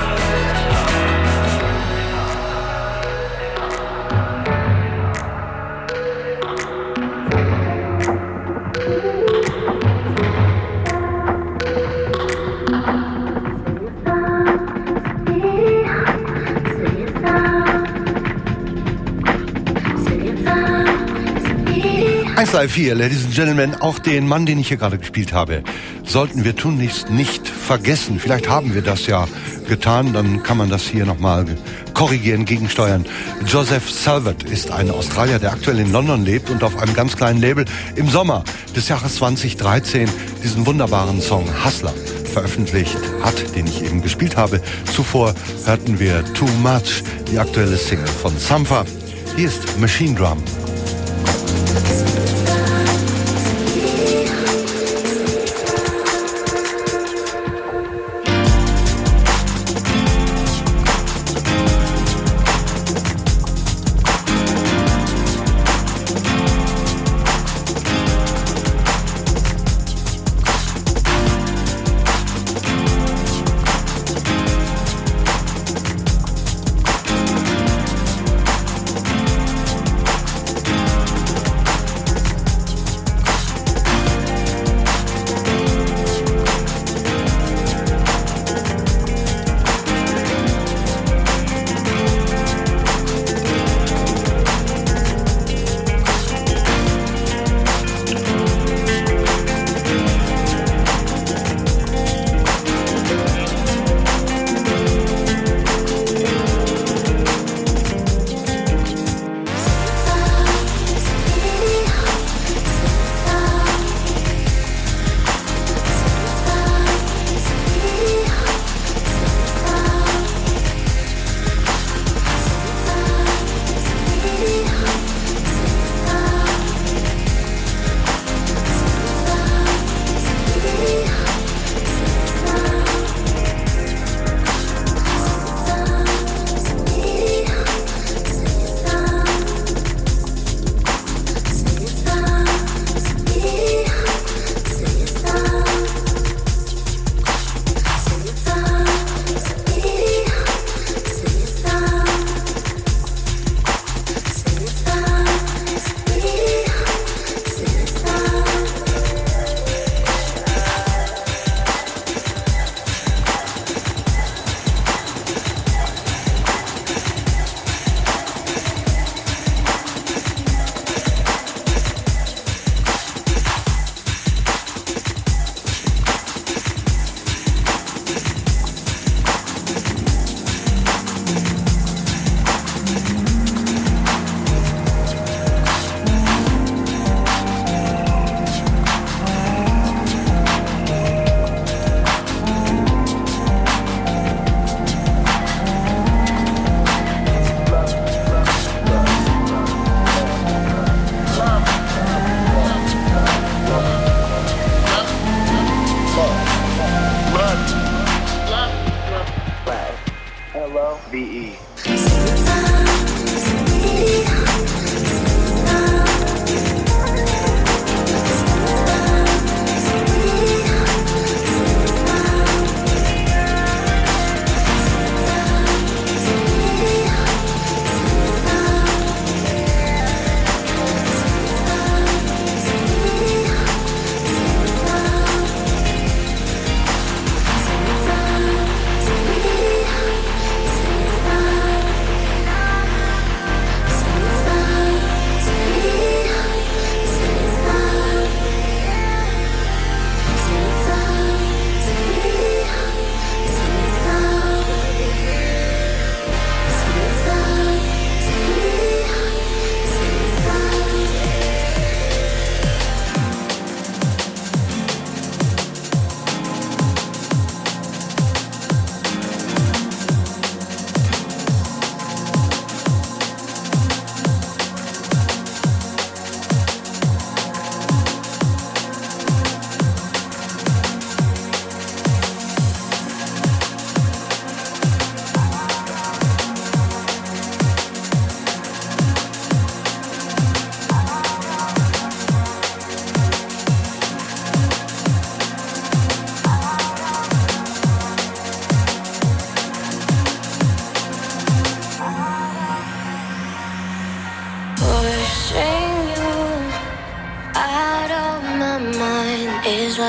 eins Live vier, Ladies and Gentlemen, auch den Mann, den ich hier gerade gespielt habe, sollten wir tunlichst nicht vergessen. Vielleicht haben wir das ja getan, dann kann man das hier nochmal korrigieren, gegensteuern. Joseph Salvat ist ein Australier, der aktuell in London lebt und auf einem ganz kleinen Label im Sommer des Jahres zwanzig dreizehn diesen wunderbaren Song Hustler veröffentlicht hat, den ich eben gespielt habe. Zuvor hörten wir Too Much, die aktuelle Single von Sampha. Hier ist Machine Drum.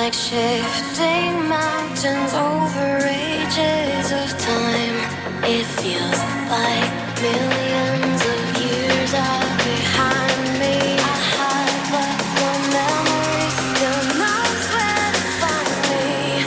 like shifting mountains over ages of time. It feels like millions of years are behind me. I hide, but your memory still knows where to find me.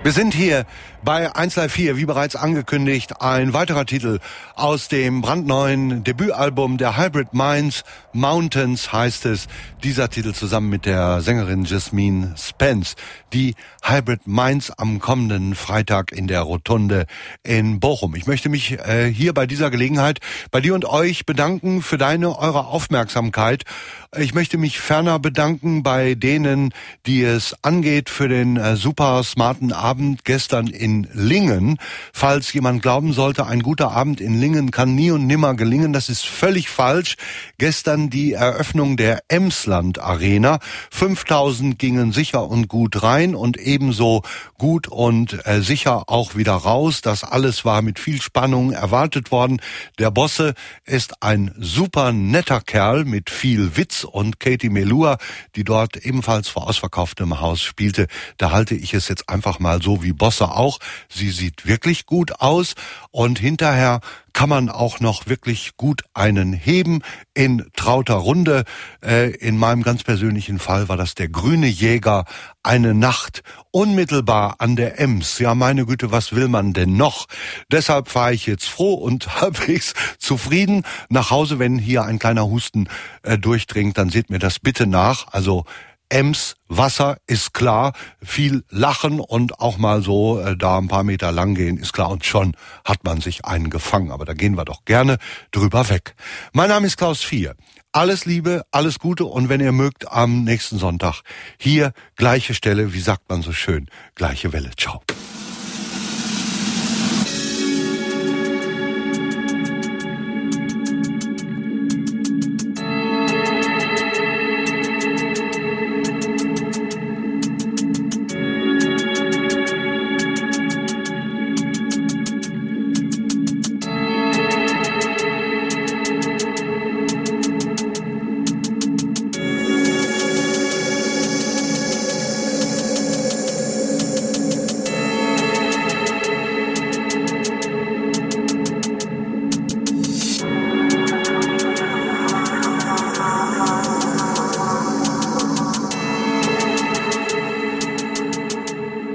Wir sind hier bei eins Live vier, wie bereits angekündigt, ein weiterer Titel aus dem brandneuen Debütalbum der Hybrid Minds. Mountains heißt es. Dieser Titel zusammen mit der Sängerin Jasmine Spence. Die Hybrid Minds am kommenden Freitag in der Rotunde in Bochum. Ich möchte mich äh, hier bei dieser Gelegenheit bei dir und euch bedanken für deine, eure Aufmerksamkeit. Ich möchte mich ferner bedanken bei denen, die es angeht für den äh, super smarten Abend gestern in Lingen. Falls jemand glauben sollte, ein guter Abend in Lingen kann nie und nimmer gelingen, das ist völlig falsch. Gestern die Eröffnung der Emsland Arena. fünftausend gingen sicher und gut rein und ebenso gut und äh, sicher auch wieder raus. Das alles war mit viel Spannung erwartet worden. Der Bosse ist ein super netter Kerl mit viel Witz und Katie Melua, die dort ebenfalls vor ausverkauftem Haus spielte. Da halte ich es jetzt einfach mal so wie Bosse auch. Sie sieht wirklich gut aus und hinterher kann man auch noch wirklich gut einen heben in trauter Runde. Äh, in meinem ganz persönlichen Fall war das der Grüne Jäger, eine Nacht unmittelbar an der Ems. Ja, meine Güte, was will man denn noch? Deshalb fahre ich jetzt froh und halbwegs zufrieden nach Hause. Wenn hier ein kleiner Husten äh, durchdringt, dann seht mir das bitte nach. Also Ems, Wasser ist klar, viel lachen und auch mal so äh, da ein paar Meter lang gehen, ist klar. Und schon hat man sich einen gefangen. Aber da gehen wir doch gerne drüber weg. Mein Name ist Klaus Vier. Alles Liebe, alles Gute und wenn ihr mögt, am nächsten Sonntag hier gleiche Stelle, wie sagt man so schön, gleiche Welle. Ciao.